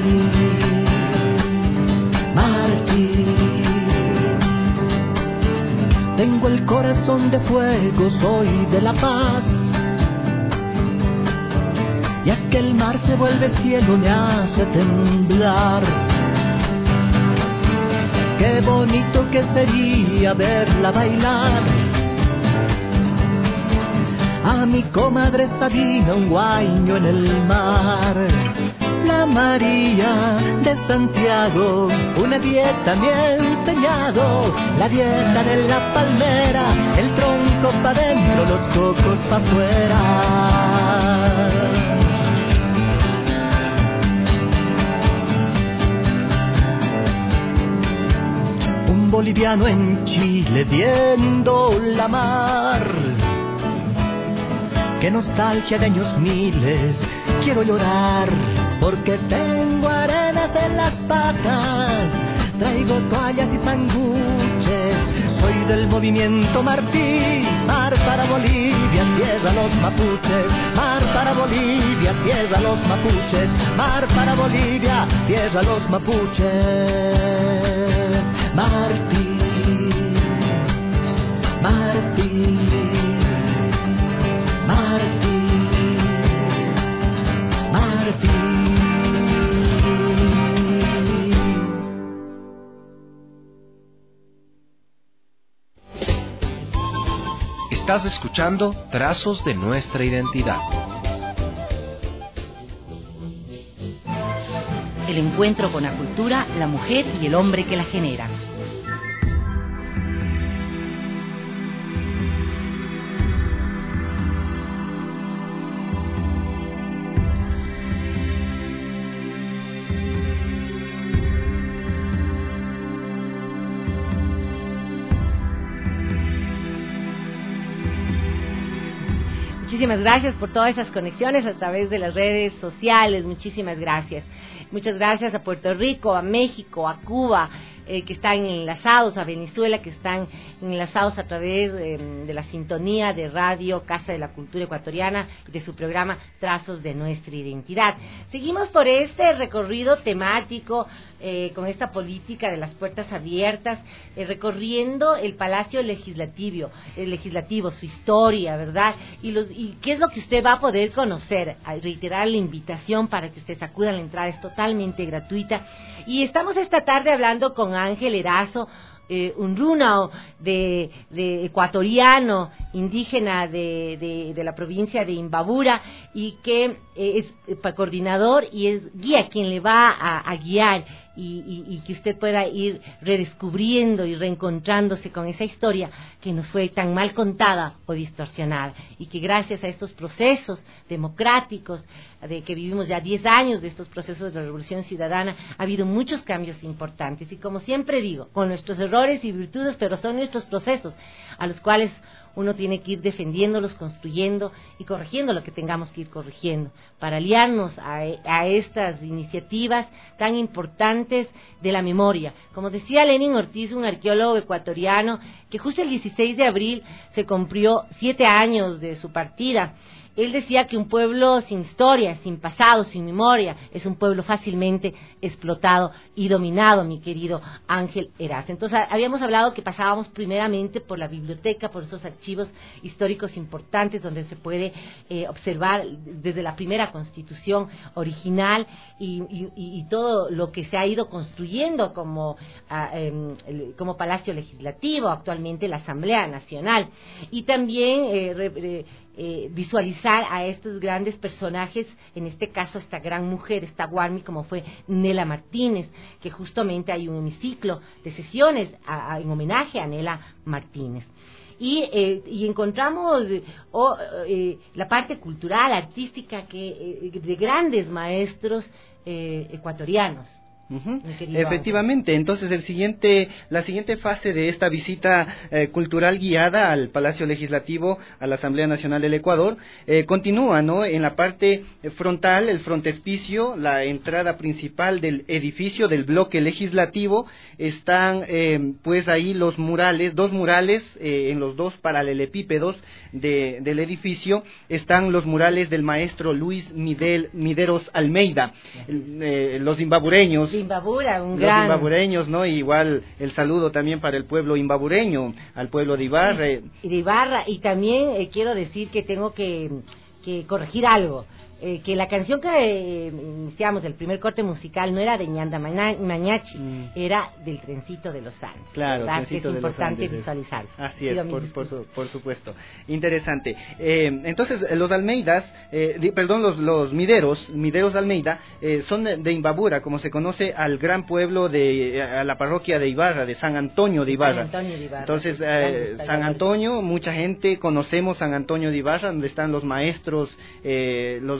Tengo el corazón de fuego, soy de La Paz, y aquel mar se vuelve cielo, me hace temblar. Qué bonito que sería verla bailar, a mi comadre Sabina un guaño en el mar. La María de Santiago, una dieta me ha enseñado, la dieta de la palmera, el tronco pa' dentro, los cocos pa' afuera. Un boliviano en Chile viendo la mar. Qué nostalgia de años miles, quiero llorar, porque tengo arenas en las patas, traigo toallas y sanguches. Soy del movimiento Martí, mar para Bolivia, tierra los mapuches. Mar para Bolivia, tierra los mapuches. Mar para Bolivia, tierra los mapuches. Martí, Martí, Martí, Martí. Estás escuchando Trazos de Nuestra Identidad. El encuentro con la cultura, la mujer y el hombre que la genera. Muchísimas gracias por todas esas conexiones a través de las redes sociales. Muchísimas gracias. Muchas gracias a Puerto Rico, a México, a Cuba, eh, que están enlazados, a Venezuela, que están enlazados a través eh, de la sintonía de Radio Casa de la Cultura Ecuatoriana y de su programa Trazos de Nuestra Identidad. Seguimos por este recorrido temático eh, con esta política de las puertas abiertas, eh, recorriendo el Palacio Legislativo, el legislativo, su historia, ¿verdad? Y, los, y qué es lo que usted va a poder conocer. A reiterar la invitación para que usted sacuda la entrada, es totalmente gratuita. Y estamos esta tarde hablando con Ángel Erazo, eh, un runao de, de ecuatoriano, indígena de, de, de la provincia de Imbabura, y que eh, es eh, coordinador y es guía, quien le va a, a guiar y, y, y que usted pueda ir redescubriendo y reencontrándose con esa historia que nos fue tan mal contada o distorsionada, y que gracias a estos procesos democráticos, de que vivimos ya diez años de estos procesos de revolución ciudadana, ha habido muchos cambios importantes, y como siempre digo, con nuestros errores y virtudes, pero son nuestros procesos a los cuales uno tiene que ir defendiéndolos, construyendo y corrigiendo lo que tengamos que ir corrigiendo, para aliarnos a, a estas iniciativas tan importantes de la memoria. Como decía Lenin Ortiz, un arqueólogo ecuatoriano, que justo el dieciséis de abril se cumplió siete años de su partida. Él decía que un pueblo sin historia, sin pasado, sin memoria, es un pueblo fácilmente explotado y dominado, mi querido Ángel Erazo. Entonces, habíamos hablado que pasábamos primeramente por la biblioteca, por esos archivos históricos importantes donde se puede eh, observar desde la primera constitución original y, y, y todo lo que se ha ido construyendo como, ah, eh, como Palacio Legislativo, actualmente la Asamblea Nacional. Y también eh, re, re, Eh, visualizar a estos grandes personajes, en este caso esta gran mujer, esta Guarmi, como fue Nela Martínez, que justamente hay un hemiciclo de sesiones a, a, en homenaje a Nela Martínez. Y, eh, y encontramos eh, oh, eh, la parte cultural, artística, que eh, de grandes maestros eh, ecuatorianos. Uh-huh. Efectivamente, entonces el siguiente, la siguiente fase de esta visita eh, cultural guiada al Palacio Legislativo, a la Asamblea Nacional del Ecuador, eh, continúa, ¿no? En la parte frontal, el frontispicio, la entrada principal del edificio, del bloque legislativo, están eh, pues ahí los murales, dos murales eh, en los dos paralelepípedos de, del edificio, están los murales del maestro Luis Midel, Mideros Almeida, eh, los imbabureños. Imbabura, un los gran... imbabureños, ¿no? Igual el saludo también para el pueblo imbabureño, al pueblo de Ibarra. Y de Ibarra, y también eh, quiero decir que tengo que, que corregir algo. Eh, que la canción que eh, iniciamos del primer corte musical no era de Ñanda Mañachi, mm. era del Trencito de los Andes. Claro, ¿verdad? Que es importante Andes, visualizar. Así es, por, por, su, por supuesto. Interesante. Eh, entonces, los Almeidas, eh, de, perdón, los, los Mideros, Mideros de Almeida, eh, son de, de Imbabura, como se conoce al gran pueblo de, a la parroquia de Ibarra, de San Antonio de Ibarra. San Antonio de Ibarra. Entonces, eh, San Antonio, mucha gente conocemos San Antonio de Ibarra, donde están los maestros, eh, los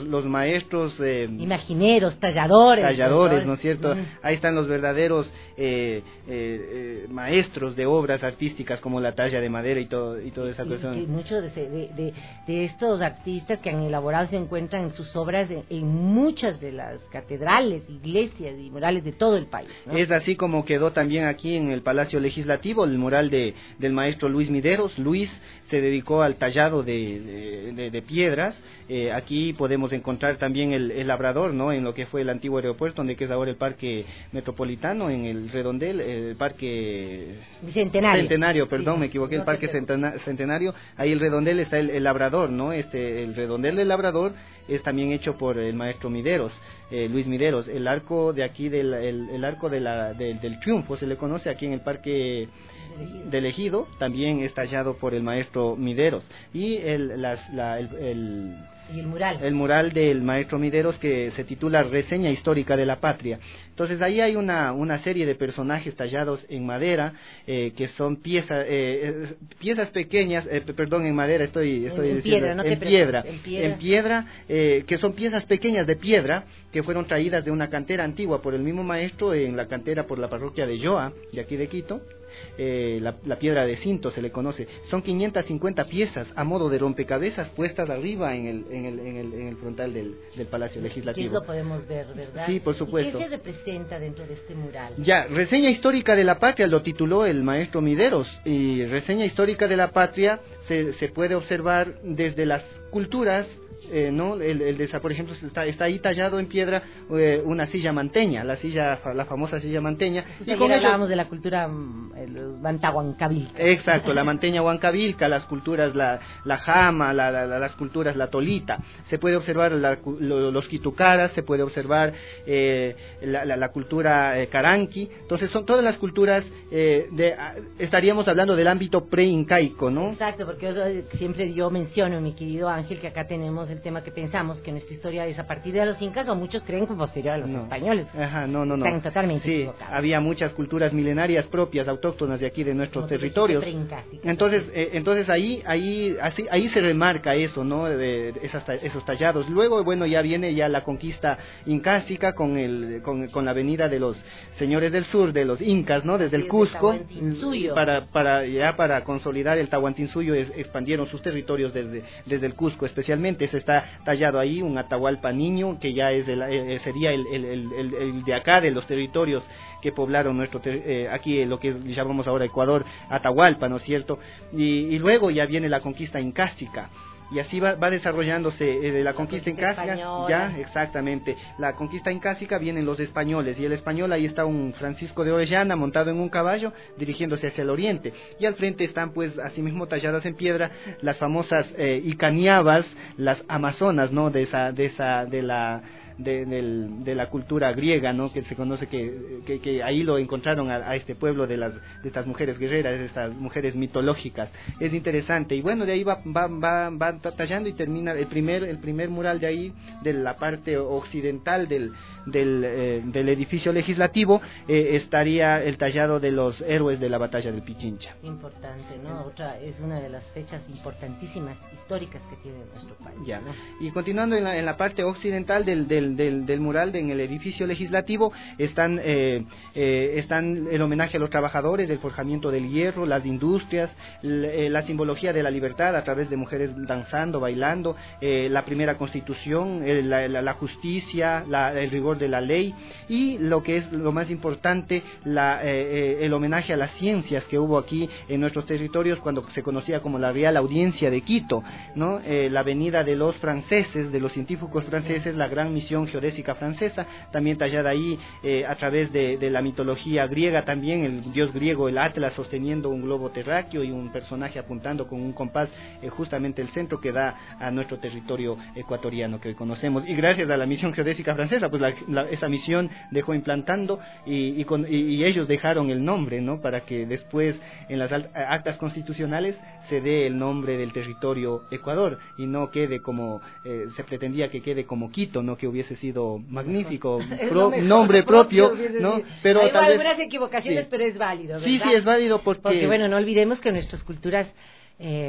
los maestros... Eh, Imagineros, talladores. Talladores, ¿no es cierto? Mm. Ahí están los verdaderos eh, eh, eh, maestros de obras artísticas como la talla de madera y todo y toda esa cuestión. Muchos de, de, de, de estos artistas que han elaborado se encuentran en sus obras en, en muchas de las catedrales, iglesias y murales de todo el país, ¿no? Es así como quedó también aquí en el Palacio Legislativo el mural de del maestro Luis Mideros. Luis se dedicó al tallado de, de, de, de piedras. Eh, aquí podemos encontrar también el, el labrador, ¿no? En lo que fue el antiguo aeropuerto, donde que es ahora el Parque Metropolitano, en el redondel, el Parque Centenario, Centenario perdón, sí, me equivoqué, no el Parque Centenario. Ahí el redondel está el, el labrador, ¿no? Este, el redondel del labrador es también hecho por el maestro Mideros, eh, Luis Mideros. El arco de aquí, del, el, el arco de la, de, del triunfo, se le conoce aquí en el Parque del Ejido, también es tallado por el maestro Mideros. Y el, las, la, el, el Y el mural. El mural del maestro Mideros, que se titula Reseña Histórica de la Patria. Entonces ahí hay una, una serie de personajes tallados en madera, eh, que son piezas eh, piezas pequeñas, eh, perdón, en madera estoy, estoy en, diciendo, piedra, no en, te piedra, en piedra, en piedra, eh, que son piezas pequeñas de piedra, que fueron traídas de una cantera antigua por el mismo maestro, en la cantera por la parroquia de Yoa, de aquí de Quito. Eh, la, la piedra de cinto se le conoce. Son quinientas cincuenta piezas a modo de rompecabezas puestas arriba en el, en el, en el, en el frontal del, del Palacio Legislativo. Que lo podemos ver, ¿verdad? Sí, por supuesto. ¿Y qué se representa dentro de este mural? Ya, Reseña Histórica de la Patria lo tituló el maestro Mideros, y Reseña Histórica de la Patria se, se puede observar desde las culturas. Eh, no el, el de esa, por ejemplo, está, está ahí tallado en piedra eh, una silla manteña, la silla, la famosa silla manteña. Y con hablábamos de la cultura los Mantahuancavilca. Exacto, la manteña huancavilca, las culturas, la, la jama, la, la, las culturas, la tolita. Se puede observar la, lo, los quitucaras, se puede observar eh, la, la, la cultura eh, caranqui. Entonces son todas las culturas, eh, de, estaríamos hablando del ámbito pre-incaico, ¿no? Exacto, porque yo, siempre yo menciono, mi querido Ángel, que acá tenemos el tema que pensamos que nuestra historia es a partir de los incas, o muchos creen que posterior a los no. españoles. Ajá, no, no, no. Están totalmente sí, equivocados. Había muchas culturas milenarias propias, autóctonas de aquí de nuestros territorios. Entonces, eh, entonces ahí, ahí, así, ahí se remarca eso, ¿no? De, de esas, esos tallados. Luego, bueno, ya viene ya la conquista incásica con el, con, con la venida de los señores del sur, de los incas, ¿no? Desde el Cusco, para, para ya para consolidar el Tahuantinsuyo, es, expandieron sus territorios desde, desde el Cusco, especialmente. Se está tallado ahí un Atahualpa niño, que ya es el, eh, sería el, el, el, el, el de acá, de los territorios que poblaron nuestro eh, aquí, lo que llamamos ahora Ecuador, Atahualpa, ¿no es cierto? Y, y luego ya viene la conquista incásica. Y así va, va desarrollándose eh, de la, la conquista incásica, ya, exactamente. La conquista incásica vienen los españoles, y el español, ahí está un Francisco de Orellana montado en un caballo dirigiéndose hacia el oriente, y al frente están pues asimismo talladas en piedra las famosas eh, icaniabas, las amazonas, ¿no? De esa, de esa, de la De, del, de la cultura griega, ¿no? Que se conoce que, que, que ahí lo encontraron a, a este pueblo de las de estas mujeres guerreras, de estas mujeres mitológicas. Es interesante, y bueno, de ahí va va va, va tallando y termina el primer el primer mural de ahí, de la parte occidental del del, eh, del edificio legislativo, eh, estaría el tallado de los héroes de la batalla del Pichincha. Importante, ¿no? Otra, es una de las fechas importantísimas históricas que tiene nuestro país. Ya. ¿No? Y continuando en la, en la parte occidental del, del, del, del mural, de, en el edificio legislativo, están, eh, eh, están el homenaje a los trabajadores, del forjamiento del hierro, las industrias, l, eh, la simbología de la libertad a través de mujeres danzando, bailando, eh, la primera constitución, eh, la, la, la justicia, la, el rigor de la ley, y lo que es lo más importante, la, eh, eh, el homenaje a las ciencias que hubo aquí en nuestros territorios cuando se conocía como la Real Audiencia de Quito, ¿no? Eh, la venida de los franceses, de los científicos franceses, la gran misión geodésica francesa, también tallada ahí eh, a través de, de la mitología griega, también el dios griego, el Atlas, sosteniendo un globo terráqueo y un personaje apuntando con un compás eh, justamente el centro que da a nuestro territorio ecuatoriano que hoy conocemos, y gracias a la misión geodésica francesa, pues la, la, esa misión dejó implantando y, y, con, y, y ellos dejaron el nombre, ¿no? Para que después en las actas constitucionales se dé el nombre del territorio Ecuador y no quede como eh, se pretendía que quede como Quito, no que hubiese sido magnífico pro, nombre propio, ¿no? Pero hay tal algunas vez, equivocaciones, sí. pero es válido, ¿verdad? Sí, sí, es válido porque, porque bueno, no olvidemos que nuestras culturas eh,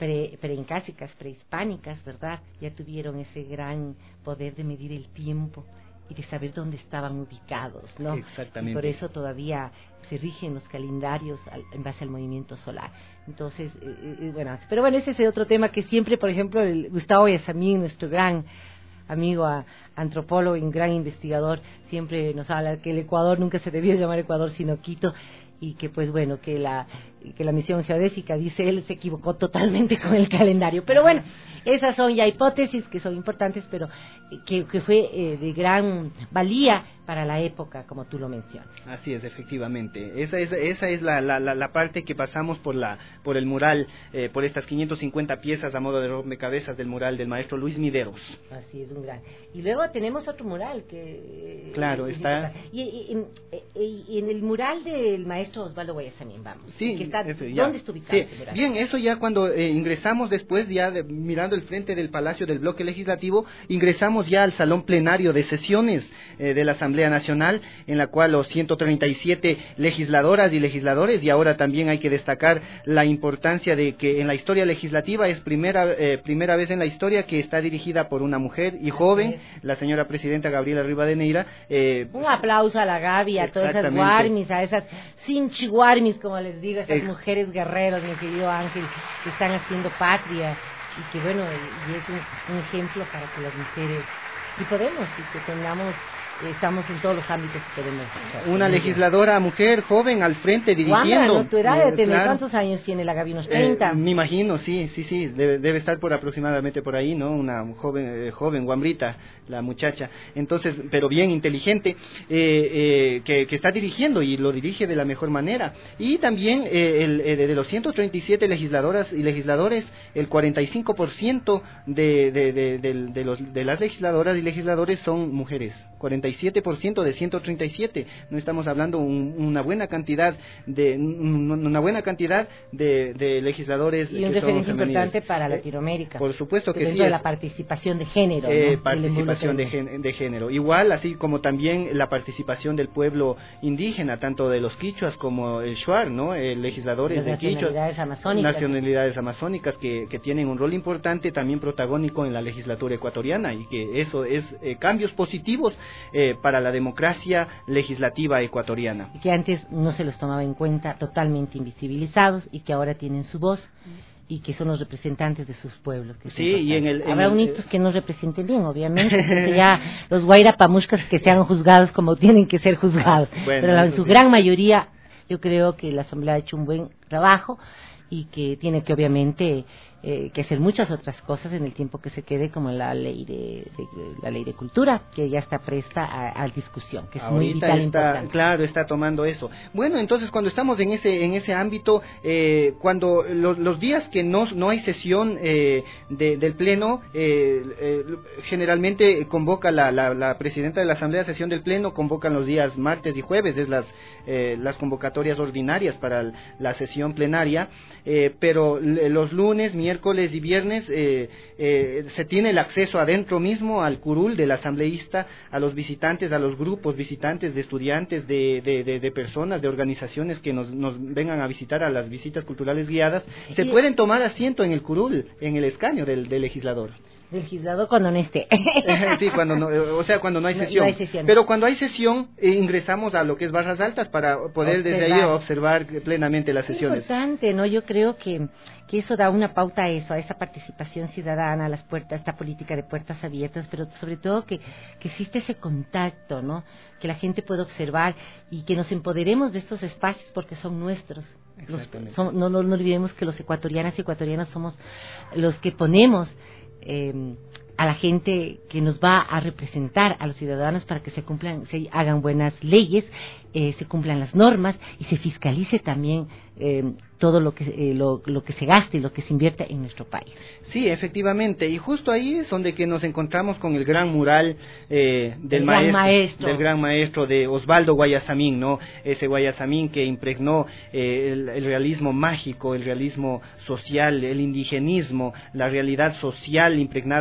pre, preincásicas, prehispánicas, ¿verdad? Ya tuvieron ese gran poder de medir el tiempo y de saber dónde estaban ubicados, ¿no? Exactamente. Y por eso todavía se rigen los calendarios al, en base al movimiento solar. Entonces, eh, eh, bueno, pero bueno, ese es otro tema que siempre, por ejemplo, el Gustavo Yazamín, nuestro gran amigo a, antropólogo y un gran investigador, siempre nos habla que el Ecuador nunca se debió llamar Ecuador sino Quito, y que pues bueno, que la que la misión geodésica, dice él, se equivocó totalmente con el calendario. Pero bueno, esas son ya hipótesis que son importantes, pero que, que fue eh, de gran valía para la época, como tú lo mencionas. Así es, efectivamente. Esa es, esa es la, la, la parte que pasamos por la por el mural, eh, por estas quinientas cincuenta piezas a modo de rompecabezas del mural del maestro Luis Mideros. Así es, un gran. Y luego tenemos otro mural que... Claro, es está... Y, y, y, y en el mural del maestro Osvaldo Guayasamín, vamos. Sí, que está, F, ¿dónde está ubicado sí. ese mural? Bien, eso ya cuando eh, ingresamos después, ya de, mirando el frente del Palacio del Bloque Legislativo, ingresamos ya al Salón Plenario de Sesiones eh, de la Asamblea Nacional, en la cual los ciento treinta y siete legisladoras y legisladores, y ahora también hay que destacar la importancia de que en la historia legislativa es primera eh, primera vez en la historia que está dirigida por una mujer y joven, la señora presidenta Gabriela Rivadeneira. Eh, Un aplauso a la Gaby, a todas esas guarmis, a esas cinchi guarmis, como les digo, esas eh, mujeres guerreros, mi querido Ángel, que están haciendo patria, y que bueno, y es un, un ejemplo para que las mujeres, si podemos, y que tengamos... Estamos en todos los ámbitos que podemos. Una legisladora mujer joven al frente dirigiendo. ¿no? Tu edad de tener, claro. ¿Cuántos años tiene la Gaby? ¿Unos treinta? Eh, me imagino, sí, sí, sí. Debe, debe estar por aproximadamente por ahí, ¿no? Una joven, eh, joven, guambrita, la muchacha. Entonces, pero bien inteligente, eh, eh, que, que está dirigiendo y lo dirige de la mejor manera. Y también eh, el, eh, de los ciento treinta y siete legisladoras y legisladores, el cuarenta y cinco por ciento de, de, de, de, de, los, de las legisladoras y legisladores son mujeres. cuarenta y siete por ciento de ciento treinta y siete, no estamos hablando un, una buena cantidad de una buena cantidad de, de legisladores y un referente importante para Latinoamérica. Eh, por supuesto que dentro sí. Dentro de la participación de género. Eh, ¿no? Participación de, gen, de género. Igual, así como también la participación del pueblo indígena, tanto de los quichuas como el shuar, ¿no? Eh, legisladores de quichuas. Nacionalidades amazónicas. Nacionalidades amazónicas que, que tienen un rol importante, también protagónico en la legislatura ecuatoriana, y que eso es eh, cambios positivos eh, para la democracia legislativa ecuatoriana. Y que antes no se los tomaba en cuenta, totalmente invisibilizados, y que ahora tienen su voz, y que son los representantes de sus pueblos. Que sí, y en el... En Habrá el, unitos que no representen bien, obviamente, porque ya los guairapamushkas que sean juzgados como tienen que ser juzgados. Bueno, pero la, en su sí. gran mayoría, yo creo que la Asamblea ha hecho un buen trabajo, y que tiene que obviamente eh, que hacer muchas otras cosas en el tiempo que se quede, como la ley de, de la ley de cultura, que ya está presta a, a discusión, que es ahorita muy vital, está, importante. Claro, está tomando eso. Bueno, entonces cuando estamos en ese en ese ámbito, eh, cuando lo, los días que no no hay sesión eh, de, del pleno, eh, eh, generalmente convoca la, la, la presidenta de la Asamblea, sesión del pleno, convocan los días martes y jueves, es las eh, las convocatorias ordinarias para la sesión plenaria. Eh, pero los lunes, miércoles y viernes eh, eh, se tiene el acceso adentro mismo al curul del asambleísta, a los visitantes, a los grupos visitantes de estudiantes, de, de, de, de personas, de organizaciones que nos, nos vengan a visitar a las visitas culturales guiadas. Se pueden tomar asiento en el curul, en el escaño del, del legislador. Legislador cuando no esté. Sí, cuando no, o sea, cuando no hay sesión. No, no hay sesión. Pero cuando hay sesión, eh, ingresamos a lo que es Barras Altas para poder observar. Desde ahí observar plenamente las sesiones. Es importante, ¿no? Yo creo que, que eso da una pauta a eso, a esa participación ciudadana, a las puertas, esta política de puertas abiertas, pero sobre todo que, que existe ese contacto, ¿no? Que la gente pueda observar y que nos empoderemos de estos espacios porque son nuestros. Los, son, no, no, no olvidemos que los ecuatorianas y ecuatorianas somos los que ponemos Eh, a la gente que nos va a representar, a los ciudadanos, para que se cumplan, se hagan buenas leyes, eh, se cumplan las normas y se fiscalice también eh, todo lo que eh, lo, lo que se gaste y lo que se invierte en nuestro país. Sí, efectivamente, y justo ahí es donde que nos encontramos con el gran mural eh, del el maestro, gran maestro del gran maestro de Osvaldo Guayasamín, ¿no? Ese Guayasamín que impregnó eh, el, el realismo mágico, el realismo social, el indigenismo, la realidad social impregnada a través de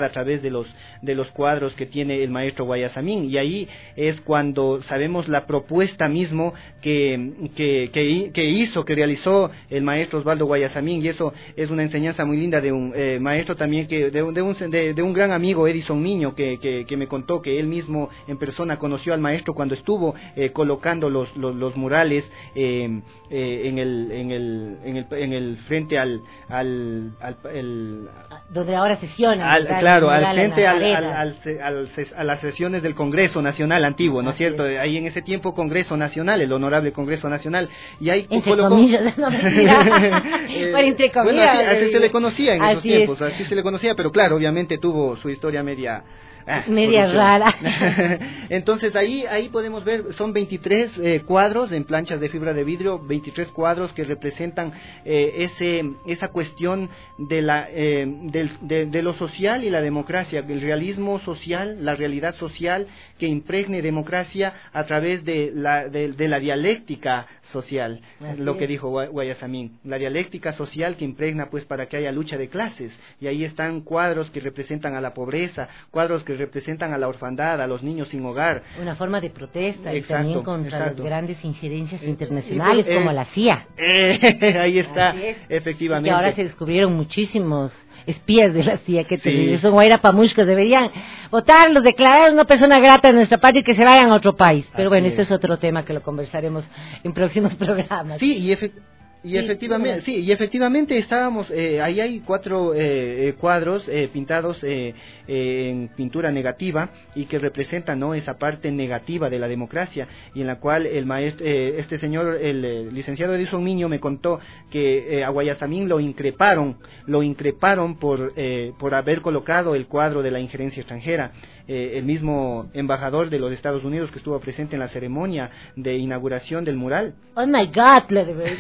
de los de los cuadros que tiene el maestro Guayasamín, y ahí es cuando sabemos la propuesta mismo que, que, que, que hizo, que realizó el maestro Osvaldo Guayasamín, y eso es una enseñanza muy linda de un eh, maestro también, que de, de, un, de, de un gran amigo, Edison Niño, que, que, que me contó que él mismo en persona conoció al maestro cuando estuvo eh, colocando los, los, los murales eh, eh, en, el, en, el, en, el, en el frente al... al, al el, donde ahora sesionan. Al, claro, al frente al, al, al, al, a las sesiones del Congreso Nacional antiguo, ¿no es cierto? Es. Ahí en ese tiempo Congreso Nacional, el honorable Congreso Nacional, y ahí entre colocó... comillas, no mentira. eh, bueno, entre comillas. Bueno, así, así se le conocía en así esos tiempos, es. así se le conocía, pero claro, obviamente tuvo su historia media... Ah, media rara. Entonces ahí ahí podemos ver, son veintitrés eh, cuadros en planchas de fibra de vidrio, veintitrés cuadros que representan eh, ese esa cuestión de la eh, del, de, de lo social y la democracia, el realismo social, la realidad social que impregne democracia a través de la de, de la dialéctica social, Así lo es. que dijo Guayasamín, la dialéctica social que impregna pues para que haya lucha de clases, y ahí están cuadros que representan a la pobreza, cuadros que representan a la orfandad, a los niños sin hogar. Una forma de protesta, exacto, y también contra exacto. las grandes injerencias internacionales eh, como la C I A. Eh, ahí está, efectivamente. Y ahora se descubrieron muchísimos espías de la C I A, que sí. terrible. Son Guaira Pamushkas, deberían votarlos, declarar una persona grata en nuestra patria y que se vayan a otro país. Pero Así bueno, es. ese es otro tema que lo conversaremos en próximos programas. Sí, y efectivamente. Y sí, efectivamente, sí, y efectivamente estábamos, eh, ahí hay cuatro eh, cuadros eh, pintados eh, eh, en pintura negativa y que representan, ¿no?, esa parte negativa de la democracia, y en la cual el maestro, eh, este señor, el eh, licenciado Edison Niño me contó que eh, a Guayasamín lo increparon, lo increparon por eh, por haber colocado el cuadro de la injerencia extranjera. Eh, el mismo embajador de los Estados Unidos que estuvo presente en la ceremonia de inauguración del mural. Oh my God, le debe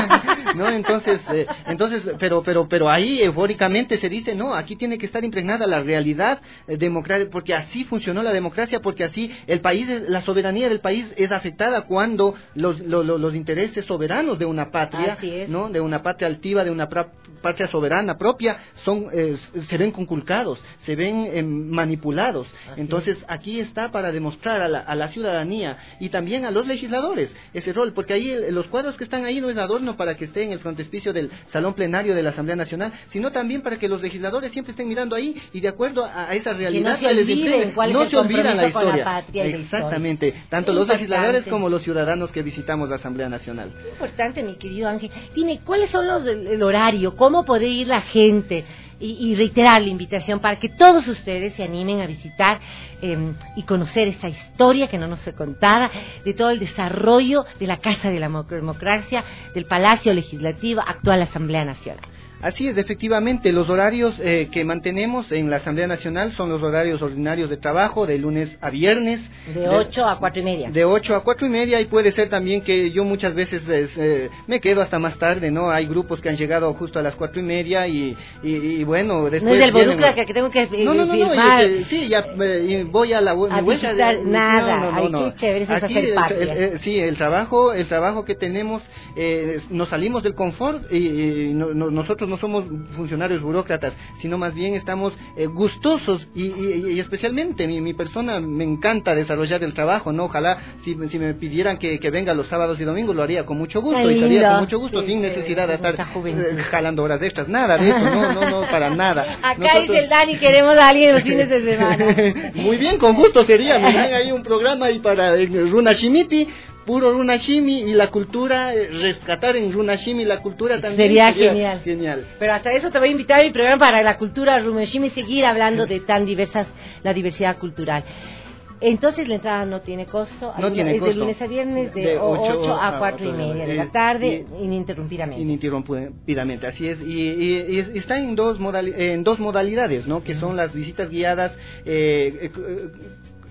no, entonces, eh, entonces, pero, pero, pero ahí eufóricamente se dice, no, aquí tiene que estar impregnada la realidad eh, democrática, porque así funcionó la democracia, porque así el país, la soberanía del país es afectada cuando los, los, los intereses soberanos de una patria, no, de una patria altiva, de una pra, patria soberana propia, son, eh, se ven conculcados, se ven eh, manipulados. Así Entonces es. Aquí está para demostrar a la, a la ciudadanía y también a los legisladores ese rol, porque ahí el, los cuadros que están ahí no es adorno para que esté en el frontispicio del salón plenario de la Asamblea Nacional, sino también para que los legisladores siempre estén mirando ahí y de acuerdo a, a esa realidad que no se que les imprime, no se olvida la historia. La Exactamente, historia. tanto los legisladores como los ciudadanos que visitamos la Asamblea Nacional. Muy importante, mi querido Ángel. Dime, ¿cuáles son los el, el horario? ¿Cómo puede ir la gente? Y, y reiterar la invitación para que todos ustedes se animen a visitar eh, y conocer esta historia que no nos fue contada, de todo el desarrollo de la Casa de la Democracia, del Palacio Legislativo, actual Asamblea Nacional. Así es, efectivamente, los horarios eh, que mantenemos en la Asamblea Nacional son los horarios ordinarios de trabajo, de lunes a viernes. De ocho a cuatro y media. De ocho a cuatro y media, y puede ser también que yo muchas veces eh, me quedo hasta más tarde, ¿no? Hay grupos que han llegado justo a las cuatro y media y, y, y bueno, después... No es del Volucra vienen... que tengo que No, no, no, no y, sí, ya eh, voy a la a vuelta de... nada, no, no, no, Ay, no. Qué chévere es Aquí hacer el, el, el, sí, el trabajo, el trabajo que tenemos, eh, nos salimos del confort y, y no, no, nosotros no somos funcionarios burócratas, sino más bien estamos eh, gustosos y, y, y especialmente mi, mi persona me encanta desarrollar el trabajo, ¿no? Ojalá si, si me pidieran que, que venga los sábados y domingos lo haría con mucho gusto. Ay, y estaría con mucho gusto, sí, sin necesidad de estar eh, jalando horas extras, nada de eso, no, no, no, para nada. Acá Nosotros... dice el Dani, queremos a alguien los fines de semana. Muy bien, con gusto sería, me dan ahí un programa ahí para eh, Runashimipi, puro Runashimi y la cultura, rescatar en Runashimi la cultura también. Sería, sería genial. genial. Pero hasta eso te voy a invitar a mi programa para la cultura Runashimi y seguir hablando de tan diversas, la diversidad cultural. Entonces la entrada no tiene costo, no tiene es costo. de lunes a viernes de, de ocho a cuatro y media de la tarde, y, ininterrumpidamente. Ininterrumpidamente, así es, y, y, y está en dos, modali en dos modalidades, ¿no? Que son las visitas guiadas, eh, eh,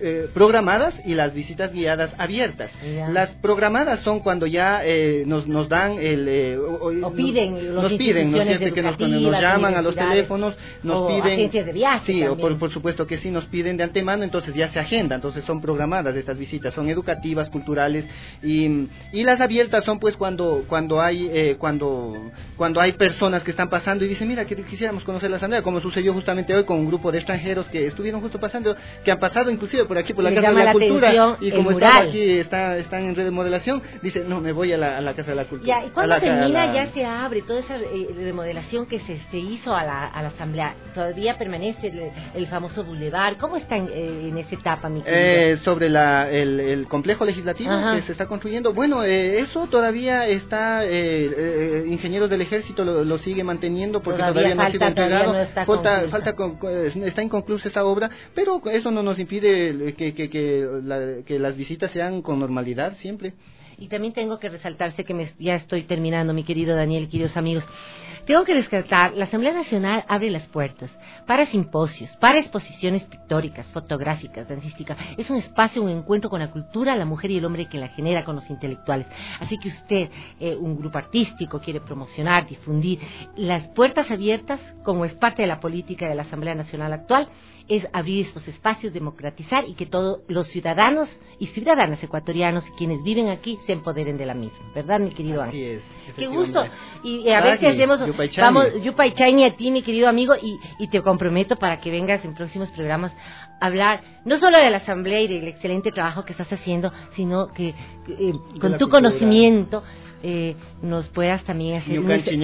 eh, programadas y las visitas guiadas abiertas. Ya. Las programadas son cuando ya eh, nos nos dan el eh, o, o piden nos piden, ¿no es cierto? Que nos, nos llaman a los teléfonos, nos o piden agencias de viaje. Sí, también. o por, por supuesto que sí nos piden de antemano, entonces ya se agenda, entonces son programadas estas visitas, son educativas, culturales y, y las abiertas son pues cuando cuando hay eh, cuando cuando hay personas que están pasando y dicen, mira, que quisiéramos conocer la asamblea, como sucedió justamente hoy con un grupo de extranjeros que estuvieron justo pasando, que han pasado inclusive por aquí por la Les Casa de la, la Cultura y como mural. están aquí está, están en remodelación, dice, no, me voy a la, a la Casa de la Cultura. Ya, y cuando la, termina la... ya se abre toda esa eh, remodelación que se, se hizo a la, a la asamblea, todavía permanece el, el famoso bulevar. ¿Cómo está en, eh, en esa etapa, mi querido? Eh, sobre la, el, el complejo legislativo Ajá. que se está construyendo, bueno, eh, eso todavía está, eh, eh, ingenieros del ejército lo, lo sigue manteniendo porque todavía, todavía no ha sido entregado, no está, falta, falta con, está inconclusa esa obra, pero eso no nos impide que, que, que, la, que las visitas sean con normalidad siempre. Y también tengo que resaltarse que me, ya estoy terminando, mi querido Daniel, queridos amigos. Tengo que rescatar, la Asamblea Nacional abre las puertas para simposios, para exposiciones pictóricas, fotográficas, dancísticas. Es un espacio, un encuentro con la cultura, la mujer y el hombre que la genera con los intelectuales. Así que usted, eh, un grupo artístico, quiere promocionar, difundir, las puertas abiertas, como es parte de la política de la Asamblea Nacional actual, es abrir estos espacios, democratizar y que todos los ciudadanos y ciudadanas ecuatorianos y quienes viven aquí se empoderen de la misma, ¿verdad, mi querido Ángel? Así es. Qué gusto. Y eh, a ver si hacemos, Yupaychani. vamos, Yupaychani a ti, mi querido amigo, y, y te comprometo para que vengas en próximos programas a hablar no solo de la asamblea y del excelente trabajo que estás haciendo, sino que eh, con tu cultura. conocimiento eh, nos puedas también hacer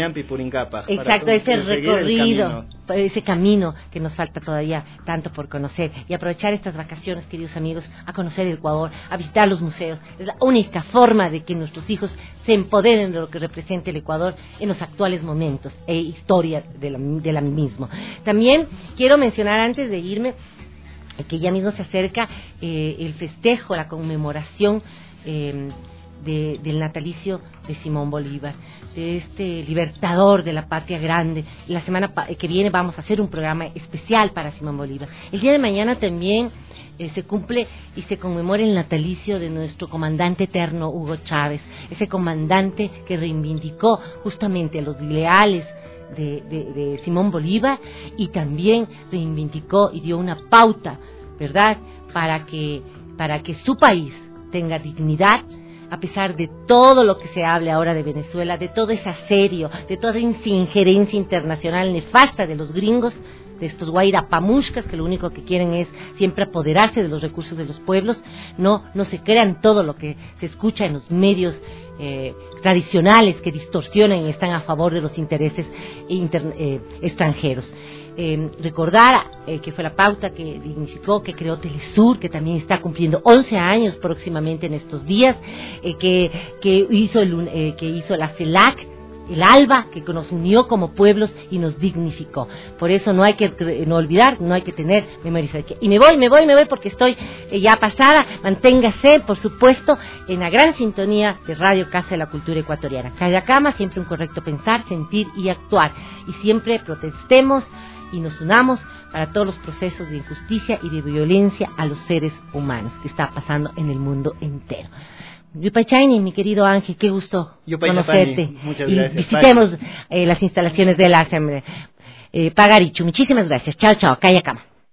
exacto ese recorrido, ese camino que nos falta todavía tanto por conocer y aprovechar estas vacaciones, queridos amigos, a conocer el Ecuador, a visitar los museos. Es la única forma de que nuestros hijos se empoderen de lo que representa el Ecuador en los actuales momentos e historia de la, de la misma. También quiero mencionar antes de irme que ya mismo se acerca eh, el festejo, la conmemoración eh, de, del natalicio de Simón Bolívar, de este libertador de la patria grande. La semana que viene vamos a hacer un programa especial para Simón Bolívar. El día de mañana también eh, se cumple y se conmemora el natalicio de nuestro comandante eterno Hugo Chávez, ese comandante que reivindicó justamente a los leales De, de, de Simón Bolívar y también reivindicó y dio una pauta, ¿verdad?, para que, para que su país tenga dignidad, a pesar de todo lo que se hable ahora de Venezuela, de todo ese asedio, de toda esa injerencia internacional nefasta de los gringos, de estos guairapamushkas que lo único que quieren es siempre apoderarse de los recursos de los pueblos. No, no se crean todo lo que se escucha en los medios eh, tradicionales que distorsionan y están a favor de los intereses inter, eh, extranjeros. Eh, recordar eh, que fue la pauta que dignificó, que creó Telesur, que también está cumpliendo once años próximamente en estos días, eh, que, que, hizo el, eh, que hizo la CELAC, el ALBA, que nos unió como pueblos y nos dignificó. Por eso no hay que no olvidar, no hay que tener memoria. Y me voy, me voy, me voy porque estoy eh, ya pasada. Manténgase, por supuesto, en la gran sintonía de Radio Casa de la Cultura Ecuatoriana. Callacama, siempre un correcto pensar, sentir y actuar. Y siempre protestemos y nos unamos para todos los procesos de injusticia y de violencia a los seres humanos que está pasando en el mundo entero. Yupaychani, mi querido Ángel, qué gusto conocerte. Muchas y gracias. visitemos eh, las instalaciones de la Asamblea. Eh, Pagarichu, muchísimas gracias. Chao, chao, Callacama.